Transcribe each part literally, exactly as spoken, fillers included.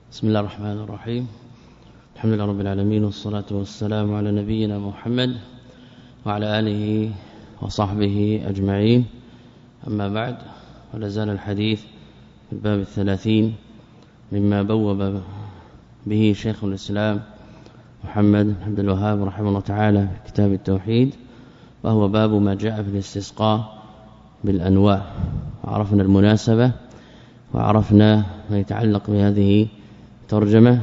بسم الله الرحمن الرحيم. الحمد لله رب العالمين والصلاة والسلام على نبينا محمد وعلى آله وصحبه أجمعين. أما بعد، ولا زال الحديث في الباب الثلاثين مما بوب به شيخ الإسلام محمد بن عبد الوهاب رحمه الله تعالى في كتاب التوحيد، وهو باب ما جاء في الاستسقاء بالأنواع. عرفنا المناسبة وعرفنا ما يتعلق بهذه الترجمة،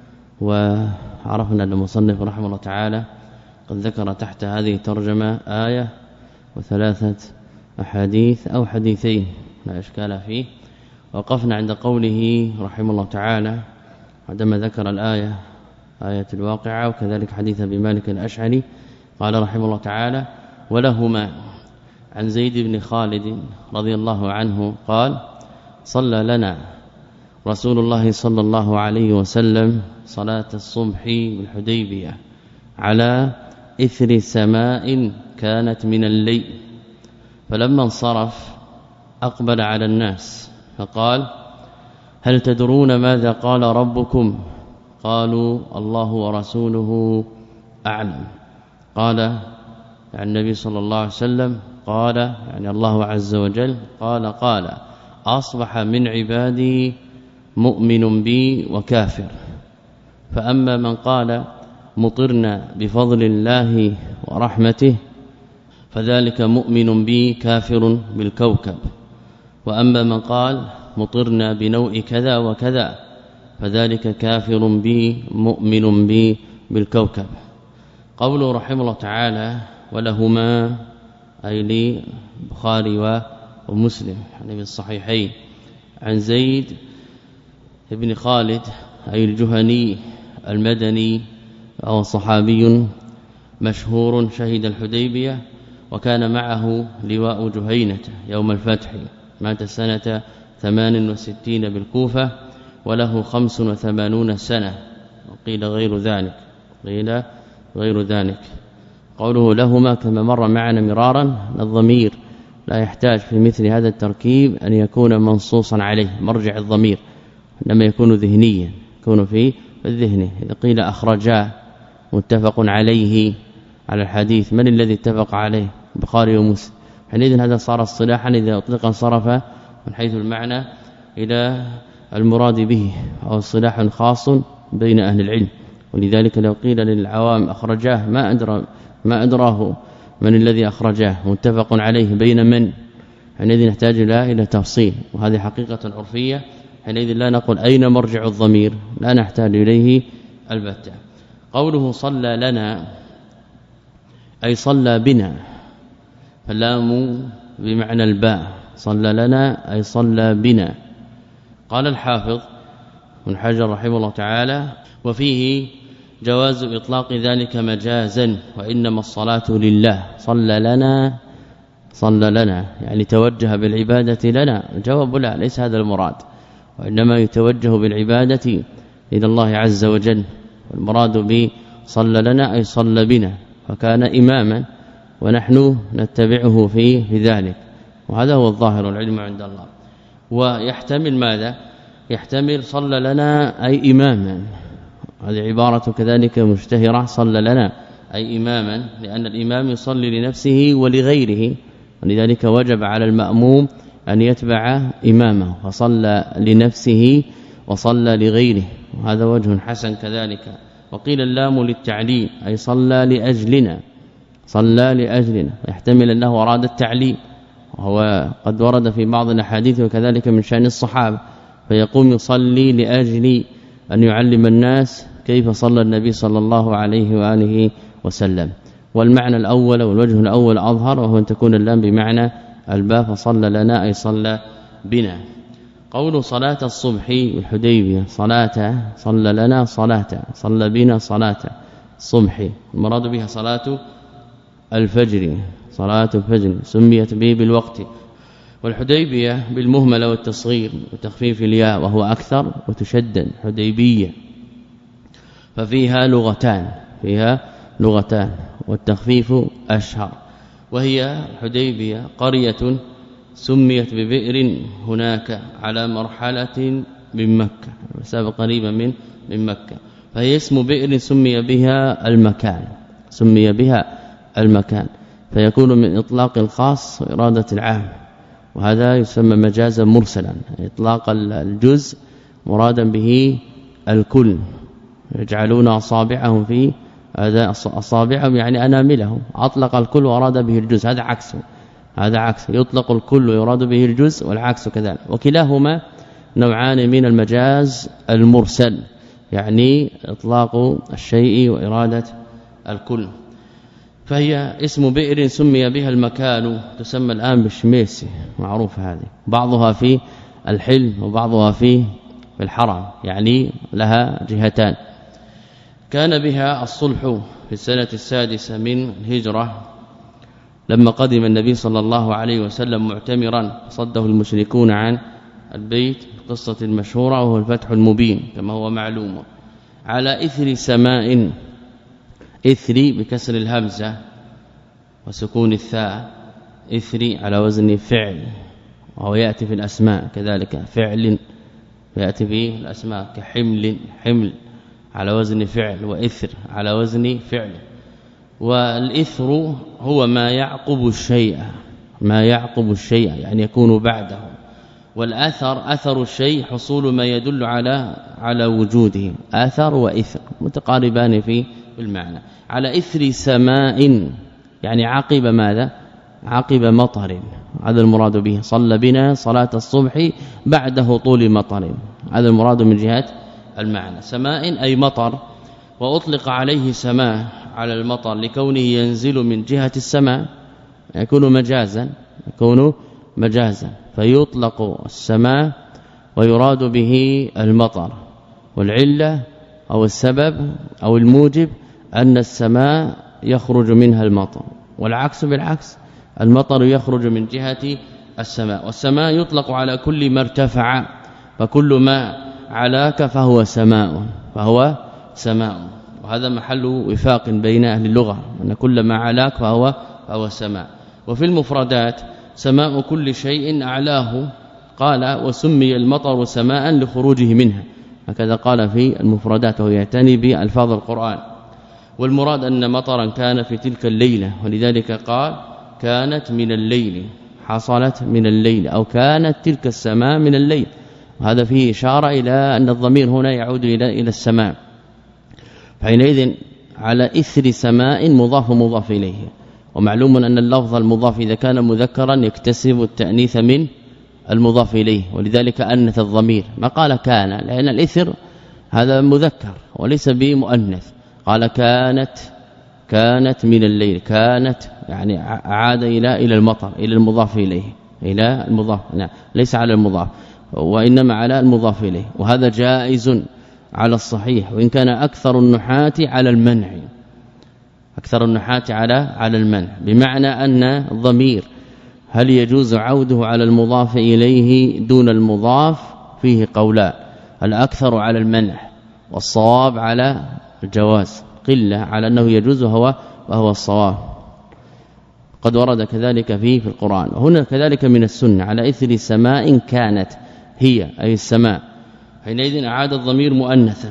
وعرفنا أن المصنف رحمه الله تعالى قد ذكر تحت هذه الترجمة آية وثلاثة أحاديث أو حديثين لا إشكال فيه. وقفنا عند قوله رحمه الله تعالى عندما ذكر الآية آية الواقعة وكذلك حديث أبي مالك الأشعري، قال رحمه الله تعالى: ولهما عن زيد بن خالد رضي الله عنه قال: صلى لنا رسول الله صلى الله عليه وسلم صلاة الصبح بالحديبية على إثر سماء كانت من الليل، فلما انصرف أقبل على الناس فقال: هل تدرون ماذا قال ربكم؟ قالوا: الله ورسوله أعلم. قال يعني النبي صلى الله عليه وسلم قال يعني الله عز وجل قال قال أصبح من عبادي مؤمن بي وكافر، فأما من قال مطرنا بفضل الله ورحمته فذلك مؤمن بي كافر بالكوكب، وأما من قال مطرنا بنوء كذا وكذا فذلك كافر بي مؤمن بي بالكوكب. قوله رحمه الله تعالى: ولهما أي لي البخاري ومسلم يعني بالصحيحين عن زيد ابن خالد أي الجهني المدني أو صحابي مشهور شهد الحديبية، وكان معه لواء جهينة يوم الفتح، مات سنة ثمان وستين بالكوفة وله خمس وثمانون سنة، وقيل غير ذلك قيل غير ذلك. قوله لهما كما مر معنا مرارا، الضمير لا يحتاج في مثل هذا التركيب أن يكون منصوصا عليه مرجع الضمير، لما يكون ذهنيا يكون في الذهن. إذا قيل أخرجا متفق عليه على الحديث، من الذي اتفق عليه؟ البخاري ومسلم. حينئذ هذا صار اصطلاحا إذا أطلق انصرف من حيث المعنى إلى المراد به، أو اصطلاح خاص بين أهل العلم. ولذلك لو قيل للعوام أخرجاه ما أدرى ما أدراه من الذي أخرجاه، متفق عليه بين من، حينئذ نحتاج إلى تفصيل، وهذه حقيقة عرفية. حينئذ لا نقول أين مرجع الضمير، لا نحتاج إليه البتة. قوله صلى لنا أي صلى بنا، فاللام بمعنى الباء، صلى لنا أي صلى بنا. قال الحافظ ابن حجر رحمه الله تعالى: وفيه جواز إطلاق ذلك مجازا، وإنما الصلاة لله. صلى لنا صلى لنا يعني توجه بالعبادة لنا، الجواب لا، ليس هذا المراد، وإنما يتوجه بالعبادة إلى الله عز وجل. والمراد به صلى لنا أي صلى بنا، فكان إماما ونحن نتبعه في في ذلك، وهذا هو الظاهر العلم عند الله. ويحتمل ماذا؟ يحتمل صلى لنا أي إماما، هذه عبارة كذلك مشتهرة، صلى لنا أي إماما، لأن الإمام يصلي لنفسه ولغيره، ولذلك وجب على المأموم أن يتبع إمامه، فصلى لنفسه وصلى لغيره، وهذا وجه حسن كذلك. وقيل اللام للتعليم أي صلى لأجلنا، صلى لأجلنا، يحتمل أنه أراد التعليم، وهو قد ورد في بعض الأحاديث وكذلك من شأن الصحابة، فيقوم يصلي لأجل أن يعلم الناس كيف صلى النبي صلى الله عليه وآله وسلم. والمعنى الأول والوجه الأول أظهر، وهو أن تكون اللام بمعنى الباء، فصلى لنا أي صلى بنا. قول صلاة الصبح بالحديبية، صلاة صلى لنا صلاة، صلى بنا صلاة الصبح، المراد بها صلاة الفجر، صلاة الفجر سميت به بالوقت. والحديبية بالمهملة والتصغير وتخفيف الياء، وهو أكثر وتشدد حديبية، ففيها لغتان فيها لغتان والتخفيف أشهر. وهي الحديبية قرية سميت ببئر هناك على مرحلة من مكة مسافة قريبة من من مكة فهي اسم بئر سمي بها المكان سمي بها المكان فيكون من إطلاق الخاص وإرادة العام وهذا يسمى مجازا مرسلا إطلاق الجزء مرادا به الكل يجعلون اصابعهم في هذا اصابعهم يعني اناملهم اطلق الكل واراد به الجزء هذا عكسه هذا عكس يطلق الكل ويراد به الجزء والعكس كذلك وكلاهما نوعان من المجاز المرسل يعني اطلاق الشيء وإرادة الكل فهي اسم بئر سمي بها المكان تسمى الآن بالشميسي معروف هذه بعضها في الحل وبعضها في في الحرم يعني لها جهتان كان بها الصلح في السنة السادسة من الهجرة لما قدم النبي صلى الله عليه وسلم معتمرا صده المشركون عن البيت قصة المشهورة وهو الفتح المبين كما هو معلوم على إثر سماء إثري بكسر الهمزة وسكون الثاء إثري على وزن فعل وهو يأتي في الأسماء كذلك فعل يأتي في الأسماء كحمل حمل على وزن فعل وإثر على وزن فعل والإثر هو ما يعقب الشيء ما يعقب الشيء يعني يكون بعده والأثر أثر الشيء حصول ما يدل على على وجوده أثر وإثر متقاربان في المعنى على إثر سماء يعني عقب ماذا عقب مطر هذا المراد به صلى بنا صلاة الصبح بعد هطول مطر هذا المراد من جهة المعنى سماء أي مطر وأطلق عليه سماء على المطر لكونه ينزل من جهة السماء يكون مجازا يكون مجازا فيطلق السماء ويراد به المطر والعلة أو السبب أو الموجب أن السماء يخرج منها المطر والعكس بالعكس المطر يخرج من جهة السماء والسماء يطلق على كل ما ارتفع فكل ما علاك فهو سماء فهو سماء وهذا محل وفاق بين أهل اللغة أن كل ما علاك فهو فهو سماء وفي المفردات سماء كل شيء أعلاه قال وسمي المطر سماء لخروجه منها هكذا قال في المفردات وهو يعتني بألفاظ القرآن والمراد أن مطرا كان في تلك الليلة ولذلك قال كانت من الليل حصلت من الليل أو كانت تلك السماء من الليل وهذا فيه إشارة إلى أن الضمير هنا يعود إلى إلى السماء حينئذ على إثر سماء مضاف مضاف إليه ومعلوم أن اللفظ المضاف إذا كان مذكرا يكتسب التأنيث من المضاف إليه ولذلك أنث الضمير ما قال كان لأن الإثر هذا مذكر وليس بمؤنث قال كانت كانت من الليل كانت يعني عاد إلى إلى المطر إلى المضاف إليه إلى المضاف لا ليس على المضاف وإنما على المضاف إليه وهذا جائز على الصحيح وإن كان أكثر النحاة على المنع أكثر النحاة على على المنع بمعنى أن الضمير هل يجوز عوده على المضاف إليه دون المضاف فيه قولان الأكثر على المنع والصواب على الجواز قلة على أنه يجوز وهو وهو الصواب قد ورد كذلك فيه في القرآن وهنا كذلك من السنة على إثر سماء كانت هي أي السماء حينئذ أعاد الضمير مؤنثا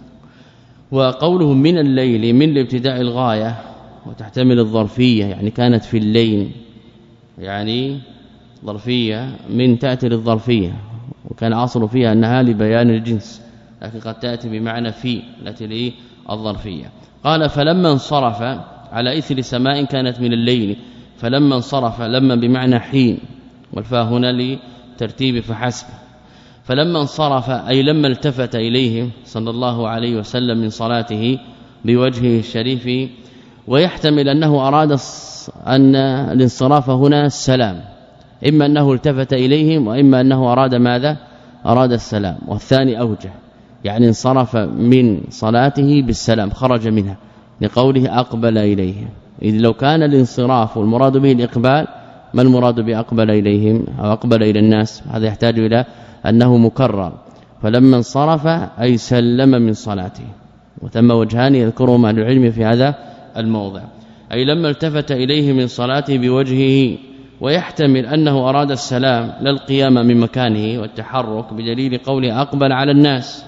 وقوله من الليل من الابتداء الغاية وتحتمل الظرفية يعني كانت في الليل يعني ظرفية من تأتي للظرفية وكان أصل فيها أنها لبيان الجنس لكن قد تأتي بمعنى في التي للظرفية قال فلما انصرف على إثر سماء كانت من الليل فلما انصرف لما بمعنى حين والفاء هنا لترتيب فحسب فلما انصرف أي لما التفت إليه صلى الله عليه وسلم من صلاته بوجهه الشريف ويحتمل أنه أراد أن الانصراف هنا السلام إما أنه التفت إليهم وإما أنه أراد ماذا أراد السلام والثاني أوجه يعني انصرف من صلاته بالسلام خرج منها لقوله أقبل إليه إذ لو كان الانصراف والمراد به الإقبال ما المراد بأقبل إليهم أو أقبل إلى الناس هذا يحتاج إلى أنه مكرر فلما انصرف أي سلم من صلاته وثم وجهان يذكرهما أهل العلم في هذا الموضع أي لما التفت إليه من صلاته بوجهه ويحتمل أنه أراد السلام لا القيام من مكانه والتحرك بدليل قوله أقبل على الناس،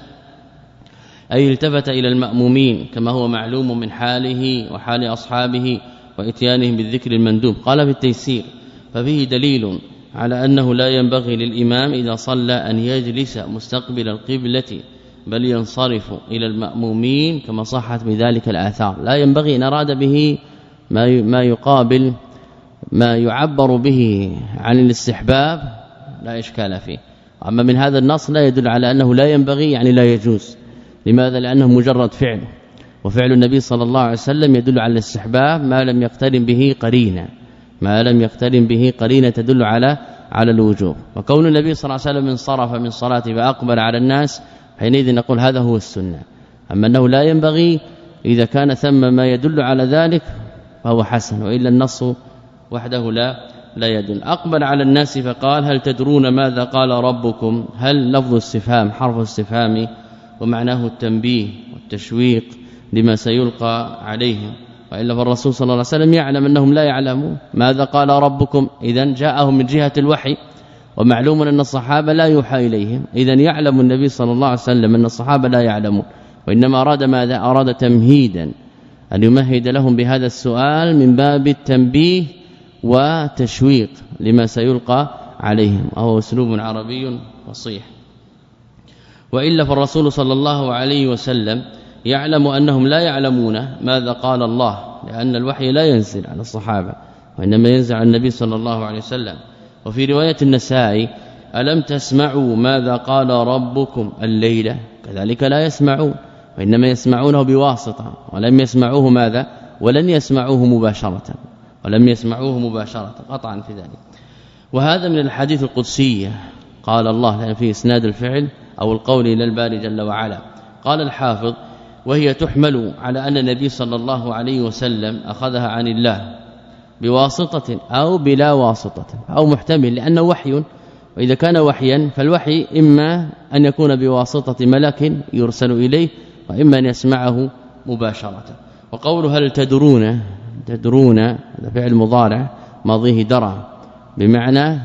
أي التفت إلى المأمومين كما هو معلوم من حاله وحال أصحابه وإتيانهم بالذكر المندوب. قال في التيسير ففيه دليل على أنه لا ينبغي للإمام إذا صلى أن يجلس مستقبل القبلة بل ينصرف إلى المأمومين كما صحت بذلك الآثار. لا ينبغي إن أراد به ما يقابل ما يعبر به عن الاستحباب لا إشكال فيه. أما من هذا النص لا يدل على أنه لا ينبغي يعني لا يجوز. لماذا؟ لأنه مجرد فعل، وفعل النبي صلى الله عليه وسلم يدل على الاستحباب ما لم يقترن به قرينه ما لم يقترن به قرينه تدل على على الوجوب. وكون النبي صلى الله عليه وسلم انصرف من صلاته فأقبل على الناس حينئذ نقول هذا هو السنة. أما أنه لا ينبغي إذا كان ثم ما يدل على ذلك فهو حسن، وإلا النص وحده لا لا يدل. أقبل على الناس فقال هل تدرون ماذا قال ربكم؟ هل لفظ استفهام حرف استفهام ومعناه التنبيه والتشويق لما سيلقى عليهم، وإلا فالرسول صلى الله عليه وسلم يعلم أنهم لا يعلمون ماذا قال ربكم. إذن جاءهم من جهة الوحي، ومعلوم أن الصحابة لا يوحى إليهم، إذن يعلم النبي صلى الله عليه وسلم أن الصحابة لا يعلمون، وإنما أراد ماذا؟ أراد تمهيدا أن يمهد لهم بهذا السؤال من باب التنبيه وتشويق لما سيلقى عليهم، وهو أسلوب عربي فصيح. وإلا فالرسول صلى الله عليه وسلم يعلم أنهم لا يعلمون ماذا قال الله، لأن الوحي لا ينزل على الصحابة وإنما ينزل على النبي صلى الله عليه وسلم. وفي رواية النسائي ألم تسمعوا ماذا قال ربكم الليلة؟ كذلك لا يسمعون، وإنما يسمعونه بواسطة، ولم يسمعوه ماذا؟ ولن يسمعوه مباشرة ولم يسمعوه مباشرة قطعا في ذلك. وهذا من الحديث القدسية قال الله، لأن في إسناد الفعل أو القول إلى الباري جل وعلا. قال الحافظ وهي تحمل على أن النبي صلى الله عليه وسلم أخذها عن الله بواسطة أو بلا واسطة أو محتمل، لأنه وحي، وإذا كان وحيا فالوحي إما أن يكون بواسطة ملك يرسل إليه، وإما أن يسمعه مباشرة. وقوله هل تدرون، تدرون هذا فعل مضارع ماضيه درى بمعنى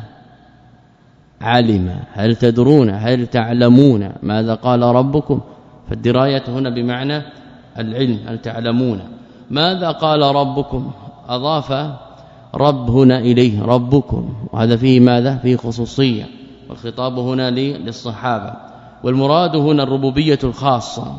علم. هل تدرون هل تعلمون ماذا قال ربكم؟ فالدراية هنا بمعنى العلم. هل تعلمون ماذا قال ربكم؟ أضاف رب هنا إليه ربكم، وهذا فيه ماذا؟ فيه خصوصية، والخطاب هنا للصحابة. والمراد هنا الربوبية الخاصة،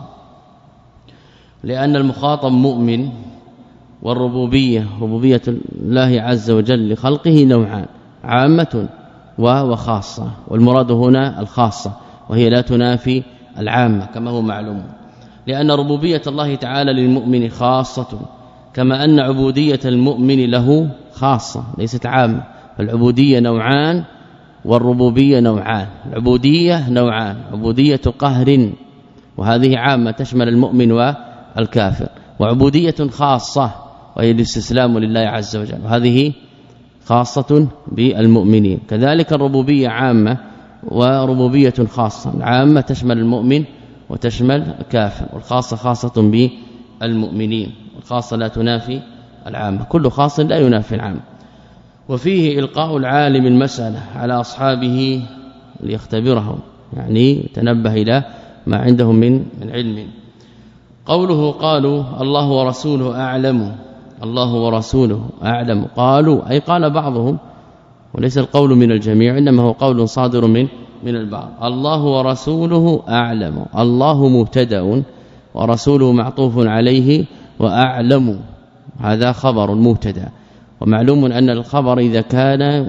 لأن المخاطب مؤمن، والربوبية ربوبية الله عز وجل لخلقه نوعان، عامة وخاصة، والمراد هنا الخاصة وهي لا تنافي العامة كما هو معلوم، لأن ربوبية الله تعالى للمؤمن خاصة، كما أن عبودية المؤمن له خاصة ليست عامة. فالعبودية نوعان والربوبية نوعان. العبودية نوعان، عبودية قهر وهذه عامة تشمل المؤمن والكافر، وعبودية خاصة وهي الاستسلام لله عز وجل، وهذه خاصة بالمؤمنين. كذلك الربوبية عامة وربوبية خاصة، العامة تشمل المؤمن وتشمل الكافر، والخاصة خاصة بالمؤمنين، والخاصة لا تنافي العامة، كل خاص لا ينافي العام. وفيه إلقاء العالم المسألة على أصحابه ليختبرهم، يعني تنبه إلى ما عندهم من من علم. قوله قالوا الله ورسوله أعلم، الله ورسوله أعلم، قالوا أي قال بعضهم، وليس القول من الجميع، إنما هو قول صادر من من البعض. الله ورسوله أعلم، الله مبتدا ورسوله معطوف عليه، وأعلم هذا خبر مبتدا. ومعلوم أن الخبر إذا كان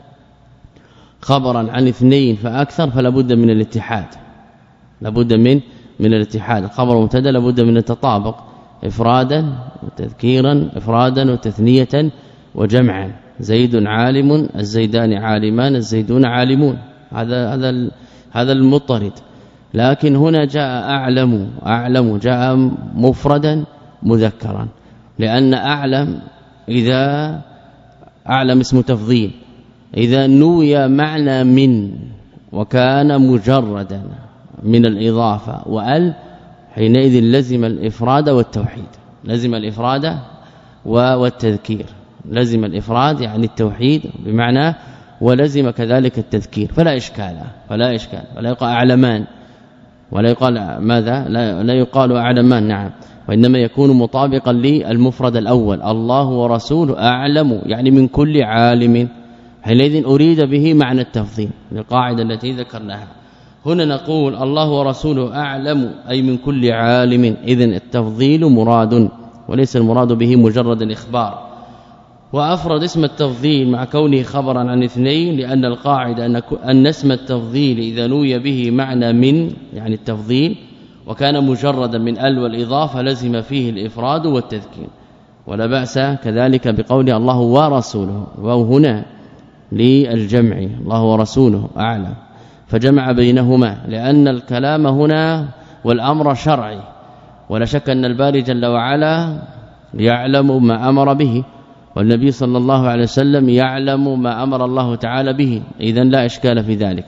خبرا عن اثنين فأكثر فلا بد من الاتحاد، لابد من من الاتحاد. الخبر مبتدا لابد من التطابق، افرادا وتذكيرا، افرادا وتثنية وجمعا. زيد عالم، الزيدان عالمان، الزيدون عالمون، هذا هذا هذا المضطرد. لكن هنا جاء أعلم، أعلم جاء مفردا مذكرا، لأن أعلم إذا أعلم اسم تفضيل، إذا نوي معنى من وكان مجردا من الإضافة وال، حينئذ لزم الإفراد والتوحيد، لزم الإفراد والتذكير، لزم الإفراد يعني التوحيد بمعنى ولزم كذلك التذكير فلا إشكال فلا إشكال ولا يقال أعلمان ولا يقال ماذا لا, لا يقال أعلمان نعم وإنما يكون مطابقا للمفرد الأول الله ورسوله أعلم يعني من كل عالم حينئذ أريد به معنى التفضيل القاعدة التي ذكرناها هنا نقول الله ورسوله أعلم أي من كل عالم إذن التفضيل مراد وليس المراد به مجرد الإخبار وأفرد اسم التفضيل مع كونه خبرا عن اثنين لأن القاعدة أن اسم التفضيل إذا نوي به معنى من يعني التفضيل وكان مجردا من ال والإضافة لزم فيه الإفراد والتذكير ولا بأس كذلك بقول الله ورسوله وهنا للجمع الله ورسوله أعلم فجمع بينهما لأن الكلام هنا والأمر شرعي ولا شك أن الباري جل وعلا يعلم ما أمر به والنبي صلى الله عليه وسلم يعلم ما أمر الله تعالى به إذن لا إشكال في ذلك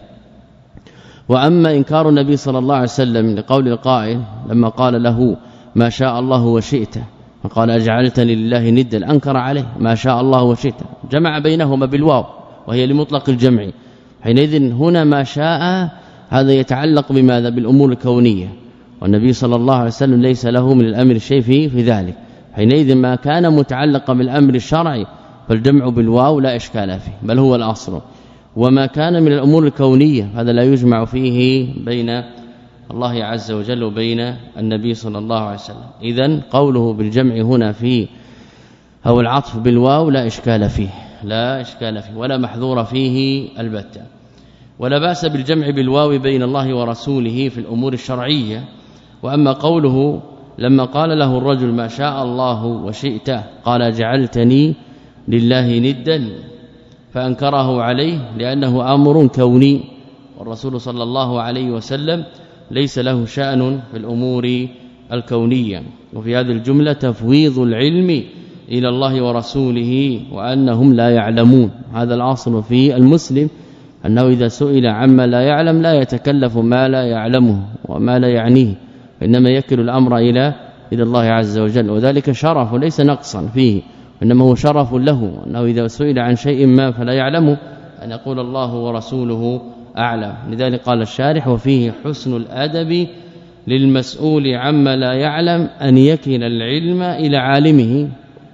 وأما إنكار النبي صلى الله عليه وسلم لقول القائل لما قال له ما شاء الله وشئت فقال أجعلتني لله ندا أنكر عليه ما شاء الله وشئت جمع بينهما بالواو وهي لمطلق الجمع حينئذ هنا ما شاء هذا يتعلق بماذا بالأمور الكونية والنبي صلى الله عليه وسلم ليس له من الأمر شيء في, في ذلك حينئذ ما كان متعلقا بالأمر الشرعي فالجمع بالواو لا إشكال فيه بل هو الأصل وما كان من الأمور الكونية هذا لا يجمع فيه بين الله عز وجل وبين النبي صلى الله عليه وسلم إذن قوله بالجمع هنا في أو العطف بالواو لا إشكال فيه لا إشكال فيه ولا محذور فيه البتة ولا بأس بالجمع بالواو بين الله ورسوله في الأمور الشرعية وأما قوله لما قال له الرجل ما شاء الله وشئت قال جعلتني لله ندا فأنكره عليه لأنه أمر كوني والرسول صلى الله عليه وسلم ليس له شأن في الأمور الكونية وفي هذه الجملة تفويض العلم إلى الله ورسوله وأنهم لا يعلمون هذا الأصل في المسلم أنه إذا سئل عما لا يعلم لا يتكلف ما لا يعلمه وما لا يعنيه إنما يكل الأمر إلى إلى الله عز وجل وذلك شرف ليس نقصا فيه إنما هو شرف له أنه إذا سئل عن شيء ما فلا يعلمه أن يقول الله ورسوله أعلم لذلك قال الشارح وفيه حسن الأدب للمسؤول عما لا يعلم أن يكل العلم إلى عالمه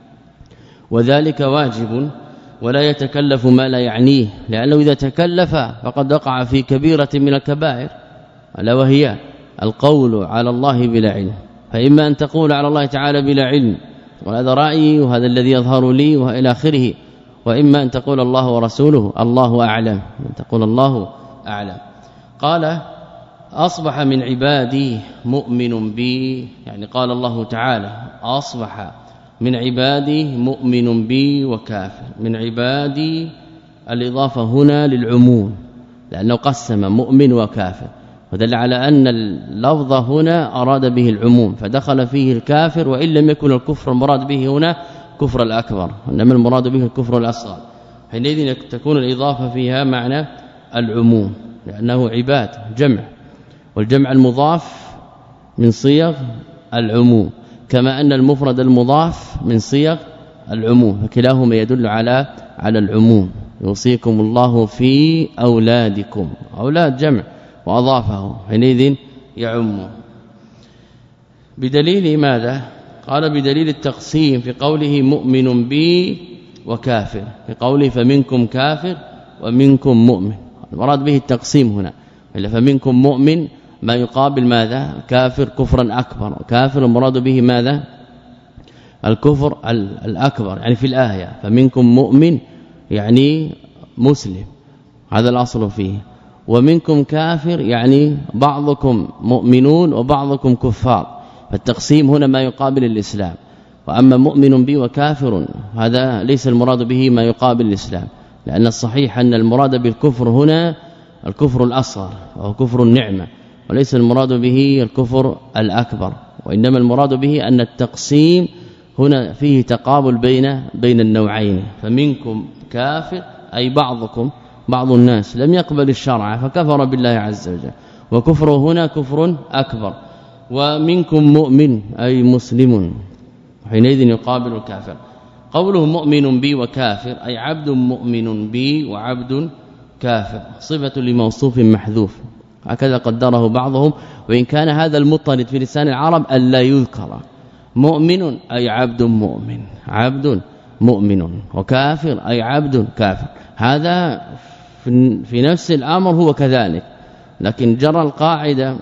وذلك واجب ولا يتكلف ما لا يعنيه لأنه إذا تكلف فقد وقع في كبيرة من الكبائر ألا وهي القول على الله بلا علم فإما أن تقول على الله تعالى بلا علم وهذا رأيي وهذا الذي يظهر لي وإلى آخره وإما أن تقول الله ورسوله الله أعلم أن تقول الله أعلم قال أصبح من عبادي مؤمن بي يعني قال الله تعالى أصبح من عبادي مؤمن بي وكافر من عبادي الإضافة هنا للعموم لأنه قسم مؤمن وكافر ودل على أن اللفظ هنا أراد به العموم فدخل فيه الكافر وإن لم يكن الكفر المراد به هنا كفر الأكبر إنما المراد به الكفر الأصغر حينئذ تكون الإضافة فيها معنى العموم لأنه عباد جمع والجمع المضاف من صيغ العموم كما أن المفرد المضاف من صيغ العموم فكلاهما يدل على على العموم يوصيكم الله في أولادكم أولاد جمع وأضافه حينئذ يعم بدليل ماذا قال بدليل التقسيم في قوله مؤمن بي وكافر في قوله فمنكم كافر ومنكم مؤمن المراد به التقسيم هنا الا فمنكم مؤمن ما يقابل ماذا كافر كفرا أكبر كافر المراد به ماذا الكفر الأكبر يعني في الآية فمنكم مؤمن يعني مسلم هذا الأصل فيه ومنكم كافر يعني بعضكم مؤمنون وبعضكم كفار فالتقسيم هنا ما يقابل الإسلام وأما مؤمن بي وكافر هذا ليس المراد به ما يقابل الإسلام لأن الصحيح أن المراد بالكفر هنا الكفر الأصغر وهو كفر النعمة وليس المراد به الكفر الأكبر وإنما المراد به أن التقسيم هنا فيه تقابل بين بين النوعين فمنكم كافر أي بعضكم بعض الناس لم يقبل الشرع فكفر بالله عز وجل وكفره هنا كفر أكبر ومنكم مؤمن أي مسلم حينئذ يقابل الكافر قوله مؤمن بي وكافر أي عبد مؤمن بي وعبد كافر صفة لموصوف محذوف هكذا قدره بعضهم وإن كان هذا المطرد في لسان العرب ألا يذكر مؤمن أي عبد مؤمن عبد مؤمن وكافر أي عبد كافر هذا في نفس الأمر هو كذلك لكن جرى القاعدة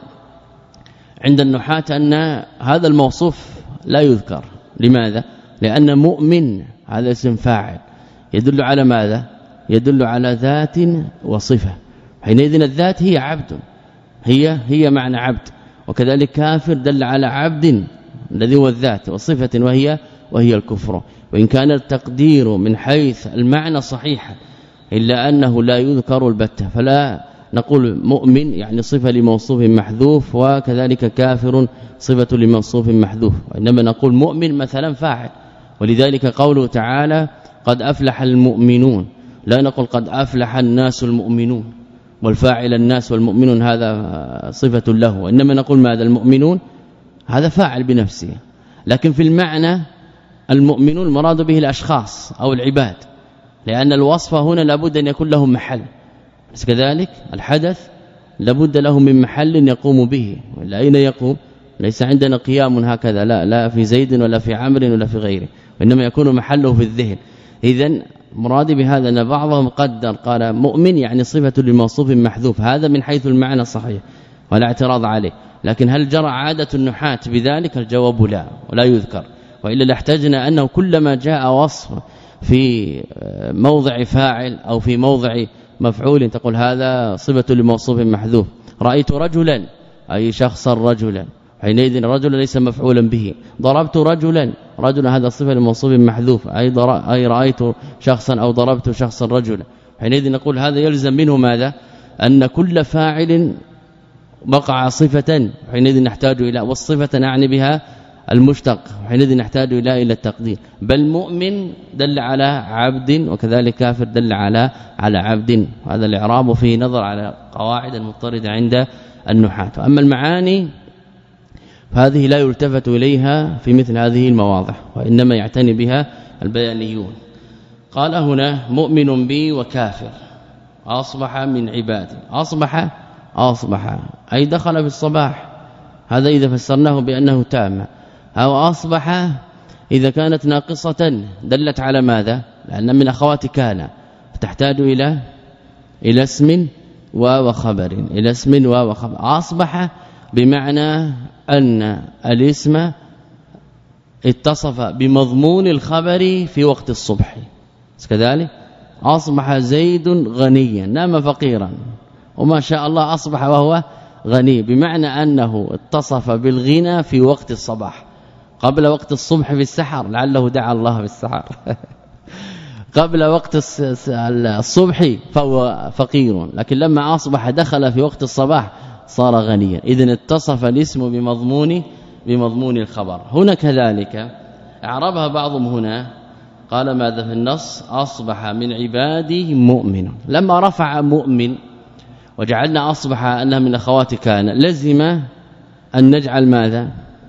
عند النحاة أن هذا الموصوف لا يذكر لماذا؟ لأن مؤمن هذا اسم فاعل يدل على ماذا؟ يدل على ذات وصفة حينئذ الذات هي عبد هي هي معنى عبد وكذلك كافر دل على عبد الذي هو الذات وصفة وهي وهي الكفر وإن كان التقدير من حيث المعنى صحيحا إلا أنه لا يذكر البتة فلا نقول مؤمن يعني صفة لموصوف محذوف وكذلك كافر صفة لموصوف محذوف وإنما نقول مؤمن مثلا فاعل ولذلك قوله تعالى قد أفلح المؤمنون لا نقول قد أفلح الناس المؤمنون والفاعل الناس والمؤمنون هذا صفة له وإنما نقول ماذا المؤمنون هذا فاعل بنفسه لكن في المعنى المؤمنون المراد به الأشخاص أو العباد لأن الوصف هنا لابد أن يكون له محل كذلك الحدث لابد له من محل يقوم به ولا أين يقوم ليس عندنا قيام هكذا لا لا في زيد ولا في عمرو ولا في غيره وإنما يكون محله في الذهن إذن مراد بهذا أن بعضهم قدر قال مؤمن يعني صفة لموصوف محذوف هذا من حيث المعنى صحيح ولا اعتراض عليه لكن هل جرى عادة النحاة بذلك الجواب لا ولا يذكر وإلا لاحتجنا أنه كلما جاء وصف في موضع فاعل أو في موضع مفعول تقول هذا صفة لموصوف محذوف رأيت رجلا أي شخصا رجلا حينئذ رجل ليس مفعولا به ضربت رجلا رجلا هذا صفة لموصوف محذوف أي اي رايت شخصا أو ضربت شخصا رجلا حينئذ نقول هذا يلزم منه ماذا أن كل فاعل وقع صفة حينئذ نحتاج إلى والصفة نعني بها المشتق حينئذ نحتاج الى الى التقدير بل مؤمن دل على عبد وكذلك كافر دل على على عبد هذا الاعراب فيه نظر على قواعد المضطرده عند النحاة اما المعاني هذه لا يلتفت إليها في مثل هذه المواضع وإنما يعتني بها البيانيون قال هنا مؤمن بي وكافر أصبح من عبادي أصبح أصبح أي دخل في الصباح هذا إذا فسرناه بأنه تام أو أصبح إذا كانت ناقصة دلت على ماذا لأن من أخوات كان تحتاج إلى إلى اسم وخبر إلى اسم وخبر أصبح بمعنى أن الاسم اتصف بمضمون الخبر في وقت الصبح كذلك أصبح زيد غنيا نام فقيرا وما شاء الله أصبح وهو غني بمعنى أنه اتصف بالغنى في وقت الصباح قبل وقت الصبح في السحر لعله دعا الله في السحر قبل وقت الصبح فهو فقير لكن لما أصبح دخل في وقت الصباح صار غنيا إذن اتصف الاسم بمضمون بمضمون الخبر هنا كذلك اعربها بعضهم هنا قال ماذا في النص أصبح من عبادي مؤمن لما رفع مؤمن وجعلنا أصبح أنها من أخوات كان لزم أن نجعل ماذا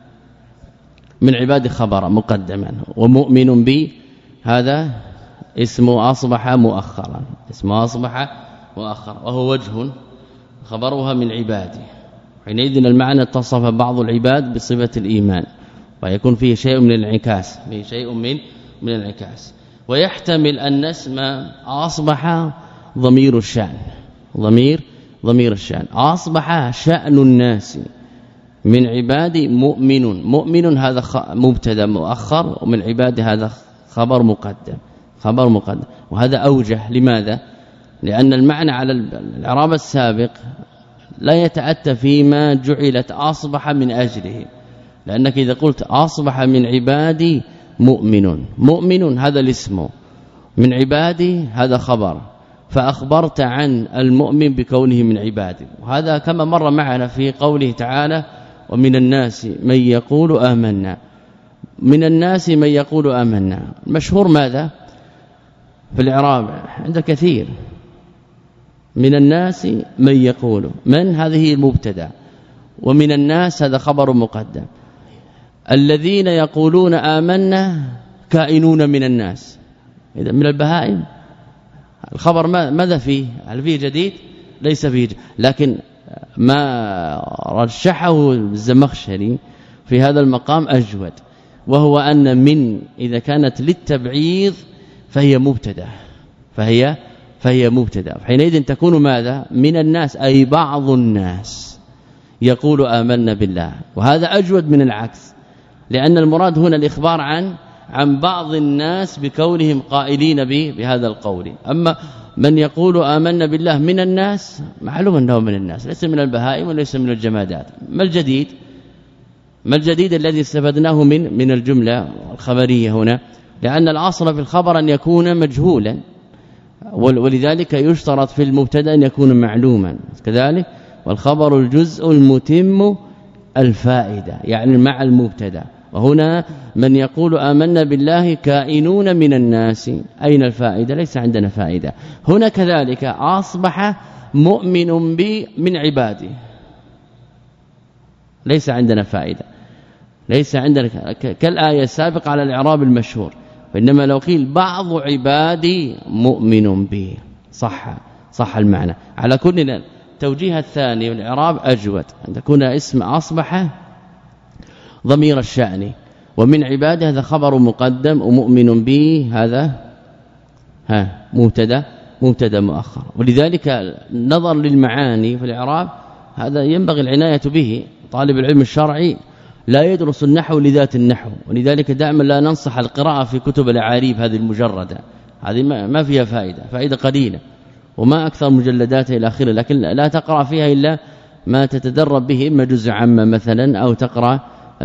من عباد خبر مقدما ومؤمن بي هذا اسمه أصبح مؤخرا اسمه أصبح مؤخرا وهو وجه خبرها من عبادي حينئذ المعنى اتصف بعض العباد بصفة الإيمان ويكون فيه شيء من الانعكاس فيه شيء من من الانعكاس ويحتمل أن نسمى أصبح ضمير الشأن ضمير ضمير الشأن أصبح شأن الناس من عبادي مؤمن مؤمن هذا مبتدا مؤخر ومن عباد هذا خبر مقدم خبر مقدم وهذا أوجه لماذا لأن المعنى على الإعراب السابق لا يتأتى فيما جعلت أصبح من أجله لأنك إذا قلت أصبح من عبادي مؤمن مؤمن هذا الاسم من عبادي هذا خبر فأخبرت عن المؤمن بكونه من عبادي وهذا كما مر معنا في قوله تعالى ومن الناس من يقول آمنا من الناس من يقول آمنا مشهور ماذا في الإعراب عند كثير من الناس من يقول من هذه المبتدا ومن الناس هذا خبر مقدم الذين يقولون آمنا كائنون من الناس. إذا من البهائم الخبر ماذا فيه؟ هل فيه جديد؟ ليس فيه جديد. لكن ما رشحه الزمخشري في هذا المقام أجود، وهو أن من إذا كانت للتبعيض فهي مبتدا فهي فهي مبتدا حينئذ تكون ماذا؟ من الناس أي بعض الناس يقول آمنا بالله، وهذا أجود من العكس، لأن المراد هنا الإخبار عن عن بعض الناس بكونهم قائلين به بهذا القول. أما من يقول آمنا بالله من الناس معلوم أنه من الناس، ليس من البهائم وليس من الجمادات. ما الجديد؟ ما الجديد الذي استفدناه من من الجملة الخبرية هنا؟ لأن الأصل في الخبر أن يكون مجهولا، ولذلك يشترط في المبتدا أن يكون معلوما كذلك. والخبر الجزء المتم الفائدة يعني مع المبتدا. وهنا من يقول آمنا بالله كائنون من الناس، أين الفائدة؟ ليس عندنا فائدة هنا. كذلك أصبح مؤمن بي من عبادي، ليس عندنا فائدة، ليس عندنا كالآية السابقة على الإعراب المشهور. وإنما لو قيل بعض عبادي مؤمن بي صح صح المعنى. على كل توجيه الثاني والإعراب أجود أن تكون اسم أصبح ضمير الشأن، ومن عباده هذا خبر مقدم، ومؤمن به هذا ها مبتدا مبتدا مؤخر. ولذلك نظر للمعاني في الإعراب هذا ينبغي العناية به. طالب العلم الشرعي لا يدرس النحو لذات النحو، ولذلك دائما لا ننصح القراءة في كتب الأعاريب هذه المجردة، هذه ما فيها فائدة فائدة قليلة وما أكثر مجلداتها إلى آخره، لكن لا تقرأ فيها إلا ما تتدرب به، إما جزء عامة مثلا أو تقرأ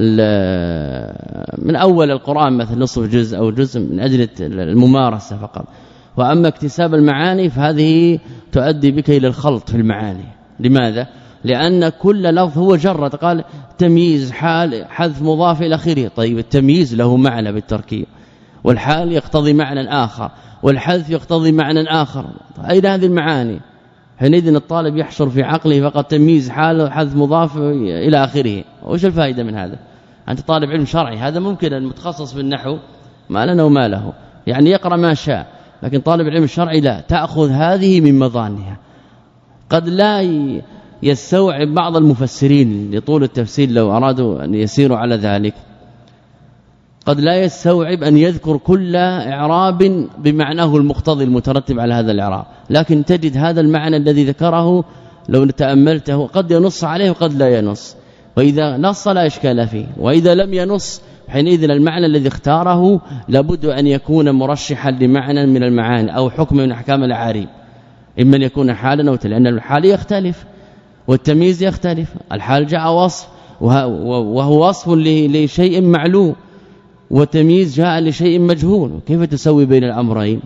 من أول القرآن مثلا نصف جزء أو جزء من أجل الممارسة فقط. وأما اكتساب المعاني فهذه تؤدي بك إلى الخلط في المعاني. لماذا؟ لأن كل لفظ هو جرد، قال تمييز حال حذف مضاف إلى آخره. طيب التمييز له معنى بالتركيب، والحال يقتضي معنى آخر، والحذف يقتضي معنى آخر. أين هذه المعاني؟ حينئذ الطالب يحشر في عقله فقط تمييز حال وحذف مضاف إلى آخره. وش الفائدة من هذا؟ أنت طالب علم شرعي، هذا ممكن المتخصص في النحو ما لنا وما له، يعني يقرأ ما شاء، لكن طالب العلم الشرعي لا، تأخذ هذه من مظانها. قد لا يستوعب بعض المفسرين لطول التفسير لو أرادوا أن يسيروا على ذلك، قد لا يستوعب أن يذكر كل إعراب بمعناه المقتضي المترتب على هذا الإعراب، لكن تجد هذا المعنى الذي ذكره لو تأملته قد ينص عليه وقد لا ينص، وإذا نص لا إشكال فيه، وإذا لم ينص حينئذ المعنى الذي اختاره لابد أن يكون مرشحا لمعنى من المعاني أو حكم من أحكام الأعاريب، إما أن يكون حالا أو لأن الحال يختلف والتمييز يختلف. الحال جاء وصف وهو وصف لشيء معلوم، والتمييز جاء لشيء مجهول، كيف تسوي بين الأمرين؟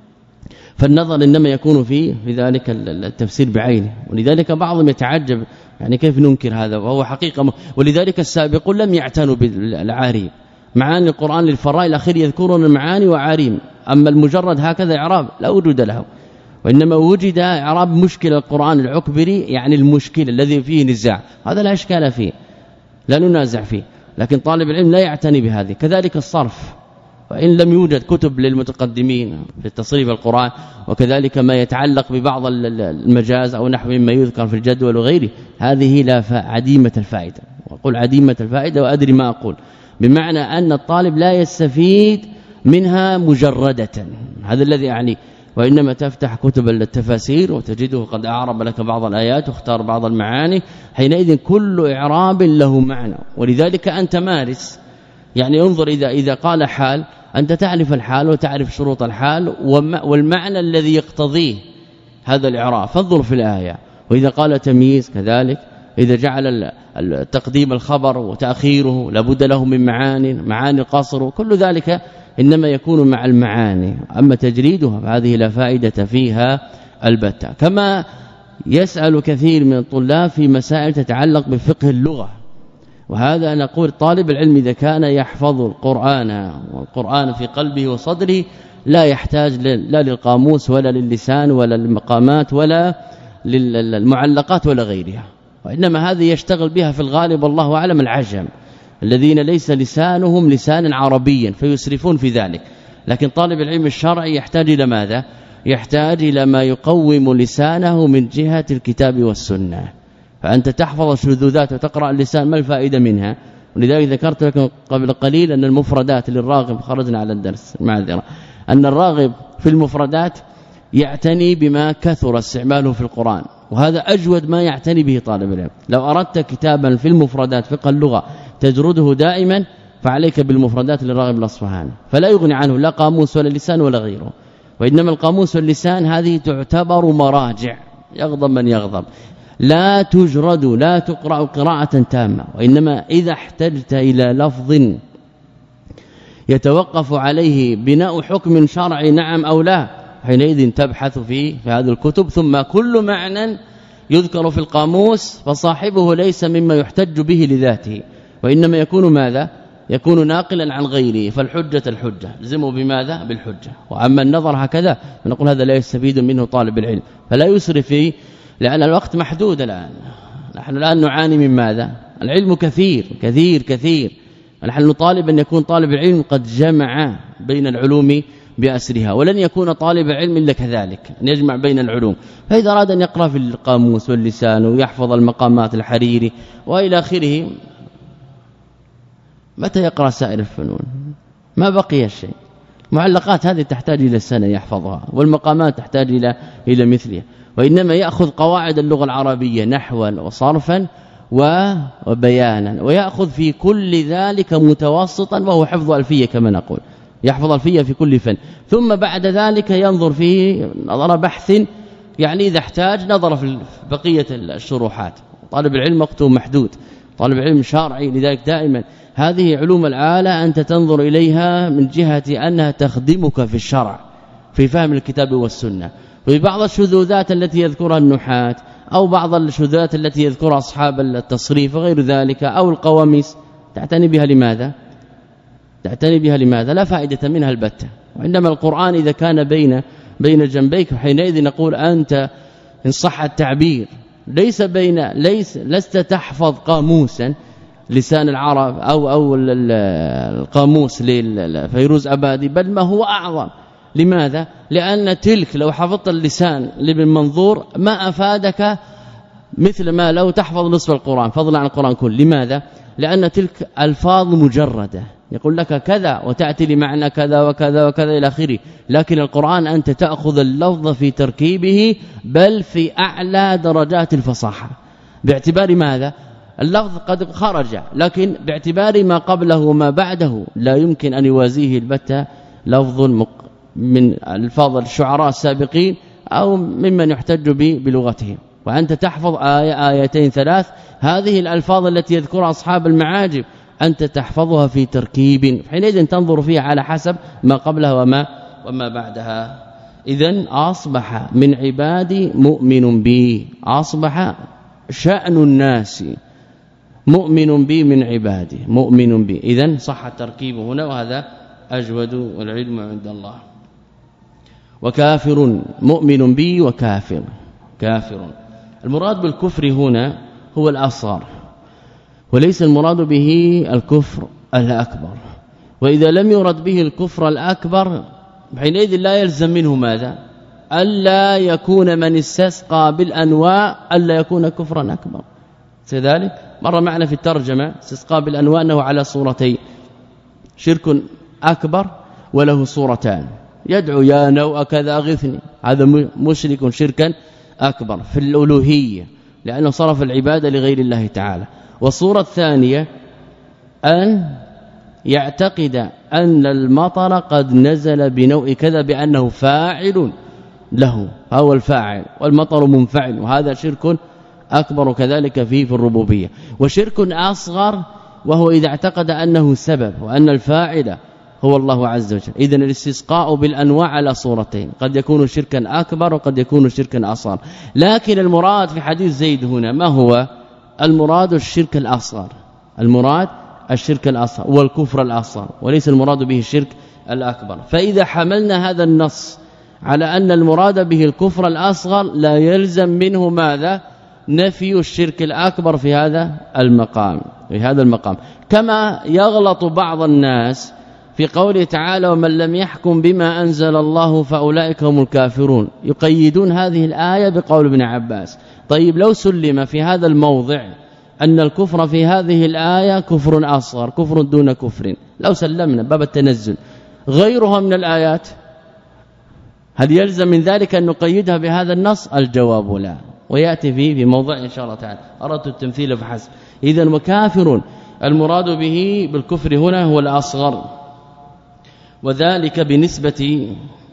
فالنظر إنما يكون في في ذلك التفسير بعينه. ولذلك بعضهم يتعجب يعني كيف ننكر هذا وهو حقيقة. ولذلك السابقون لم يعتنوا بالعاريب، معاني القرآن للفراء الأخير يذكرون المعاني وعاريم، أما المجرد هكذا إعراب لا وجود له، وإنما وجد إعراب مشكل القرآن العكبري، يعني المشكل الذي فيه نزاع، هذا لا إشكال فيه لا ننازع فيه، لكن طالب العلم لا يعتني بهذه. كذلك الصرف، وإن لم يوجد كتب للمتقدمين في تصريف القرآن، وكذلك ما يتعلق ببعض المجاز أو نحو مما يذكر في الجدول وغيره، هذه لا عديمة الفائدة. وأقول عديمة الفائدة وأدري ما أقول، بمعنى أن الطالب لا يستفيد منها مجردة، هذا الذي أعني. وإنما تفتح كتب التفاسير وتجده قد أعرب لك بعض الآيات واختار بعض المعاني، حينئذ كل إعراب له معنى. ولذلك أنت مارس، يعني انظر إذا إذا قال حال أنت تعرف الحال وتعرف شروط الحال والمعنى الذي يقتضيه هذا الإعراب، فانظر في الآية. وإذا قال تمييز كذلك، إذا جعل التقديم الخبر وتأخيره لابد له من معاني، معاني القصر، وكل ذلك إنما يكون مع المعاني. أما تجريدها فهذه لا فائدة فيها البتة. كما يسأل كثير من الطلاب في مسائل تتعلق بفقه اللغة، وهذا نقول طالب العلم إذا كان يحفظ القرآن والقرآن في قلبه وصدره لا يحتاج لا للقاموس ولا للسان ولا للمقامات ولا للمعلقات ولا غيرها، وإنما هذه يشتغل بها في الغالب والله أعلم العجم، الذين ليس لسانهم لسانا عربيا فيسرفون في ذلك. لكن طالب العلم الشرعي يحتاج إلى ماذا؟ يحتاج إلى ما يقوم لسانه من جهة الكتاب والسنة. فأنت تحفظ الشذوذات وتقرأ اللسان، ما الفائدة منها؟ ولذلك ذكرت لكم قبل قليل أن المفردات للراغب، خرجنا على الدرس معذرة، أن الراغب في المفردات يعتني بما كثر استعماله في القرآن، وهذا أجود ما يعتني به طالب العلم. لو أردت كتابا في المفردات فقه اللغة تجرده دائما فعليك بالمفردات للراغب الأصفهاني، فلا يغني عنه لا قاموس ولا لسان ولا غيره. وإنما القاموس واللسان هذه تعتبر مراجع، يغضب من يغضب، لا تجرد لا تقرأ قراءة تامة، وإنما إذا احتجت إلى لفظ يتوقف عليه بناء حكم شرعي نعم أو لا، حينئذ تبحث في في هذه الكتب. ثم كل معنى يذكر في القاموس فصاحبه ليس مما يحتج به لذاته، وإنما يكون ماذا؟ يكون ناقلا عن غيره، فالحجة الحجة لزمه بماذا؟ بالحجة. وأما النظر هكذا نقول هذا لا يستفيد منه طالب العلم، فلا يسرف فيه، لأن الوقت محدود الآن. نحن الآن نعاني من ماذا؟ العلم كثير كثير كثير، ونحن نطالب أن يكون طالب العلم قد جمع بين العلوم بأسرها، ولن يكون طالب علم إلا كذلك أن يجمع بين العلوم. فإذا أراد أن يقرأ في القاموس واللسان ويحفظ المقامات الحريري وإلى آخره، متى يقرأ سائر الفنون؟ ما بقي شيء. معلقات هذه تحتاج إلى سنة يحفظها، والمقامات تحتاج إلى إلى مثلها. وإنما يأخذ قواعد اللغة العربية نحوا وصرفا وبيانا، ويأخذ في كل ذلك متوسطا، وهو حفظ ألفية كما نقول، يحفظ ألفية في كل فن. ثم بعد ذلك ينظر فيه نظر بحث، يعني إذا احتاج نظر في بقية الشروحات. طالب العلم وقته محدود، طالب العلم شرعي، لذلك دائما هذه علوم الآلة أنت تنظر إليها من جهة أنها تخدمك في الشرع في فهم الكتاب والسنة. وفي بعض الشذوذات التي يذكرها النحاة أو بعض الشذوذات التي يذكرها أصحاب التصريف وغير ذلك أو القواميس، تعتني بها لماذا؟ تعتني بها لماذا؟ لا فائدة منها البتة. وعندما القرآن إذا كان بين بين جنبيك، حينئذ نقول أنت إن صح التعبير ليس بين ليس لست تحفظ قاموسا لسان العرب أو أو القاموس لفيروز أبادي، بل ما هو أعظم. لماذا؟ لأن تلك لو حفظت اللسان لابن منظور ما أفادك مثل ما لو تحفظ نصف القرآن فضلا عن القرآن كله. لماذا؟ لأن تلك ألفاظ مجردة، يقول لك كذا وتأتي لمعنى كذا وكذا وكذا إلى آخره. لكن القرآن أنت تأخذ اللفظ في تركيبه، بل في أعلى درجات الفصاحة. باعتبار ماذا؟ اللفظ قد خرج، لكن باعتبار ما قبله وما بعده لا يمكن أن يوازيه البتة لفظ من الفاظ الشعراء السابقين أو ممن يحتج به بلغتهم. وأنت تحفظ آية آيتين ثلاث، هذه الألفاظ التي يذكرها أصحاب المعاجم أنت تحفظها في تركيب، حينئذ تنظر فيها على حسب ما قبلها وما وما بعدها. إذن أصبح من عبادي مؤمن بي، أصبح شأن الناس مؤمن بي من عبادي مؤمن بي. إذن صح التركيب هنا، وهذا أجود والعلم عند الله. وكافر مؤمن بي وكافر كافر. المراد بالكفر هنا هو الأصغر، وليس المراد به الكفر الأكبر. وإذا لم يرد به الكفر الأكبر حينئذ لا يلزم منه ماذا؟ ألا يكون من استسقى بالأنواع ألا يكون كفرا أكبر. كذلك مر معنا في الترجمة استسقى بالأنواع أنه على صورتين، شرك أكبر وله صورتان، يدعو يا نوء كذا اغثني، هذا مشرك شركا أكبر في الألوهية لأنه صرف العبادة لغير الله تعالى. والصورة الثانية أن يعتقد أن المطر قد نزل بنوء كذا بأنه فاعل له، هو الفاعل والمطر منفعل، وهذا شرك أكبر كذلك فيه في الربوبية. وشرك أصغر وهو إذا اعتقد أنه سبب وأن الفاعل هو الله عز وجل. إذن الاستسقاء بالأنواع على صورتين، قد يكون شركا أكبر وقد يكون شركا أصغر. لكن المراد في حديث زيد هنا ما هو؟ المراد الشرك الأصغر، المراد الشرك الأصغر والكفر الأصغر، وليس المراد به الشرك الأكبر. فإذا حملنا هذا النص على أن المراد به الكفر الأصغر لا يلزم منه ماذا؟ نفي الشرك الأكبر في هذا المقام. في هذا المقام. كما يغلط بعض الناس في قوله تعالى ومن لم يحكم بما أنزل الله فأولئك هم الكافرون، يقيدون هذه الآية بقول ابن عباس. طيب لو سلم في هذا الموضع أن الكفر في هذه الآية كفر أصغر، كفر دون كفر، لو سلمنا باب التنزل، غيرها من الآيات هل يلزم من ذلك أن نقيدها بهذا النص؟ الجواب لا، ويأتي فيه في موضع إن شاء الله تعالى. أردت التمثيل فحسب. إذن وكافر المراد به بالكفر هنا هو الأصغر، وذلك بنسبة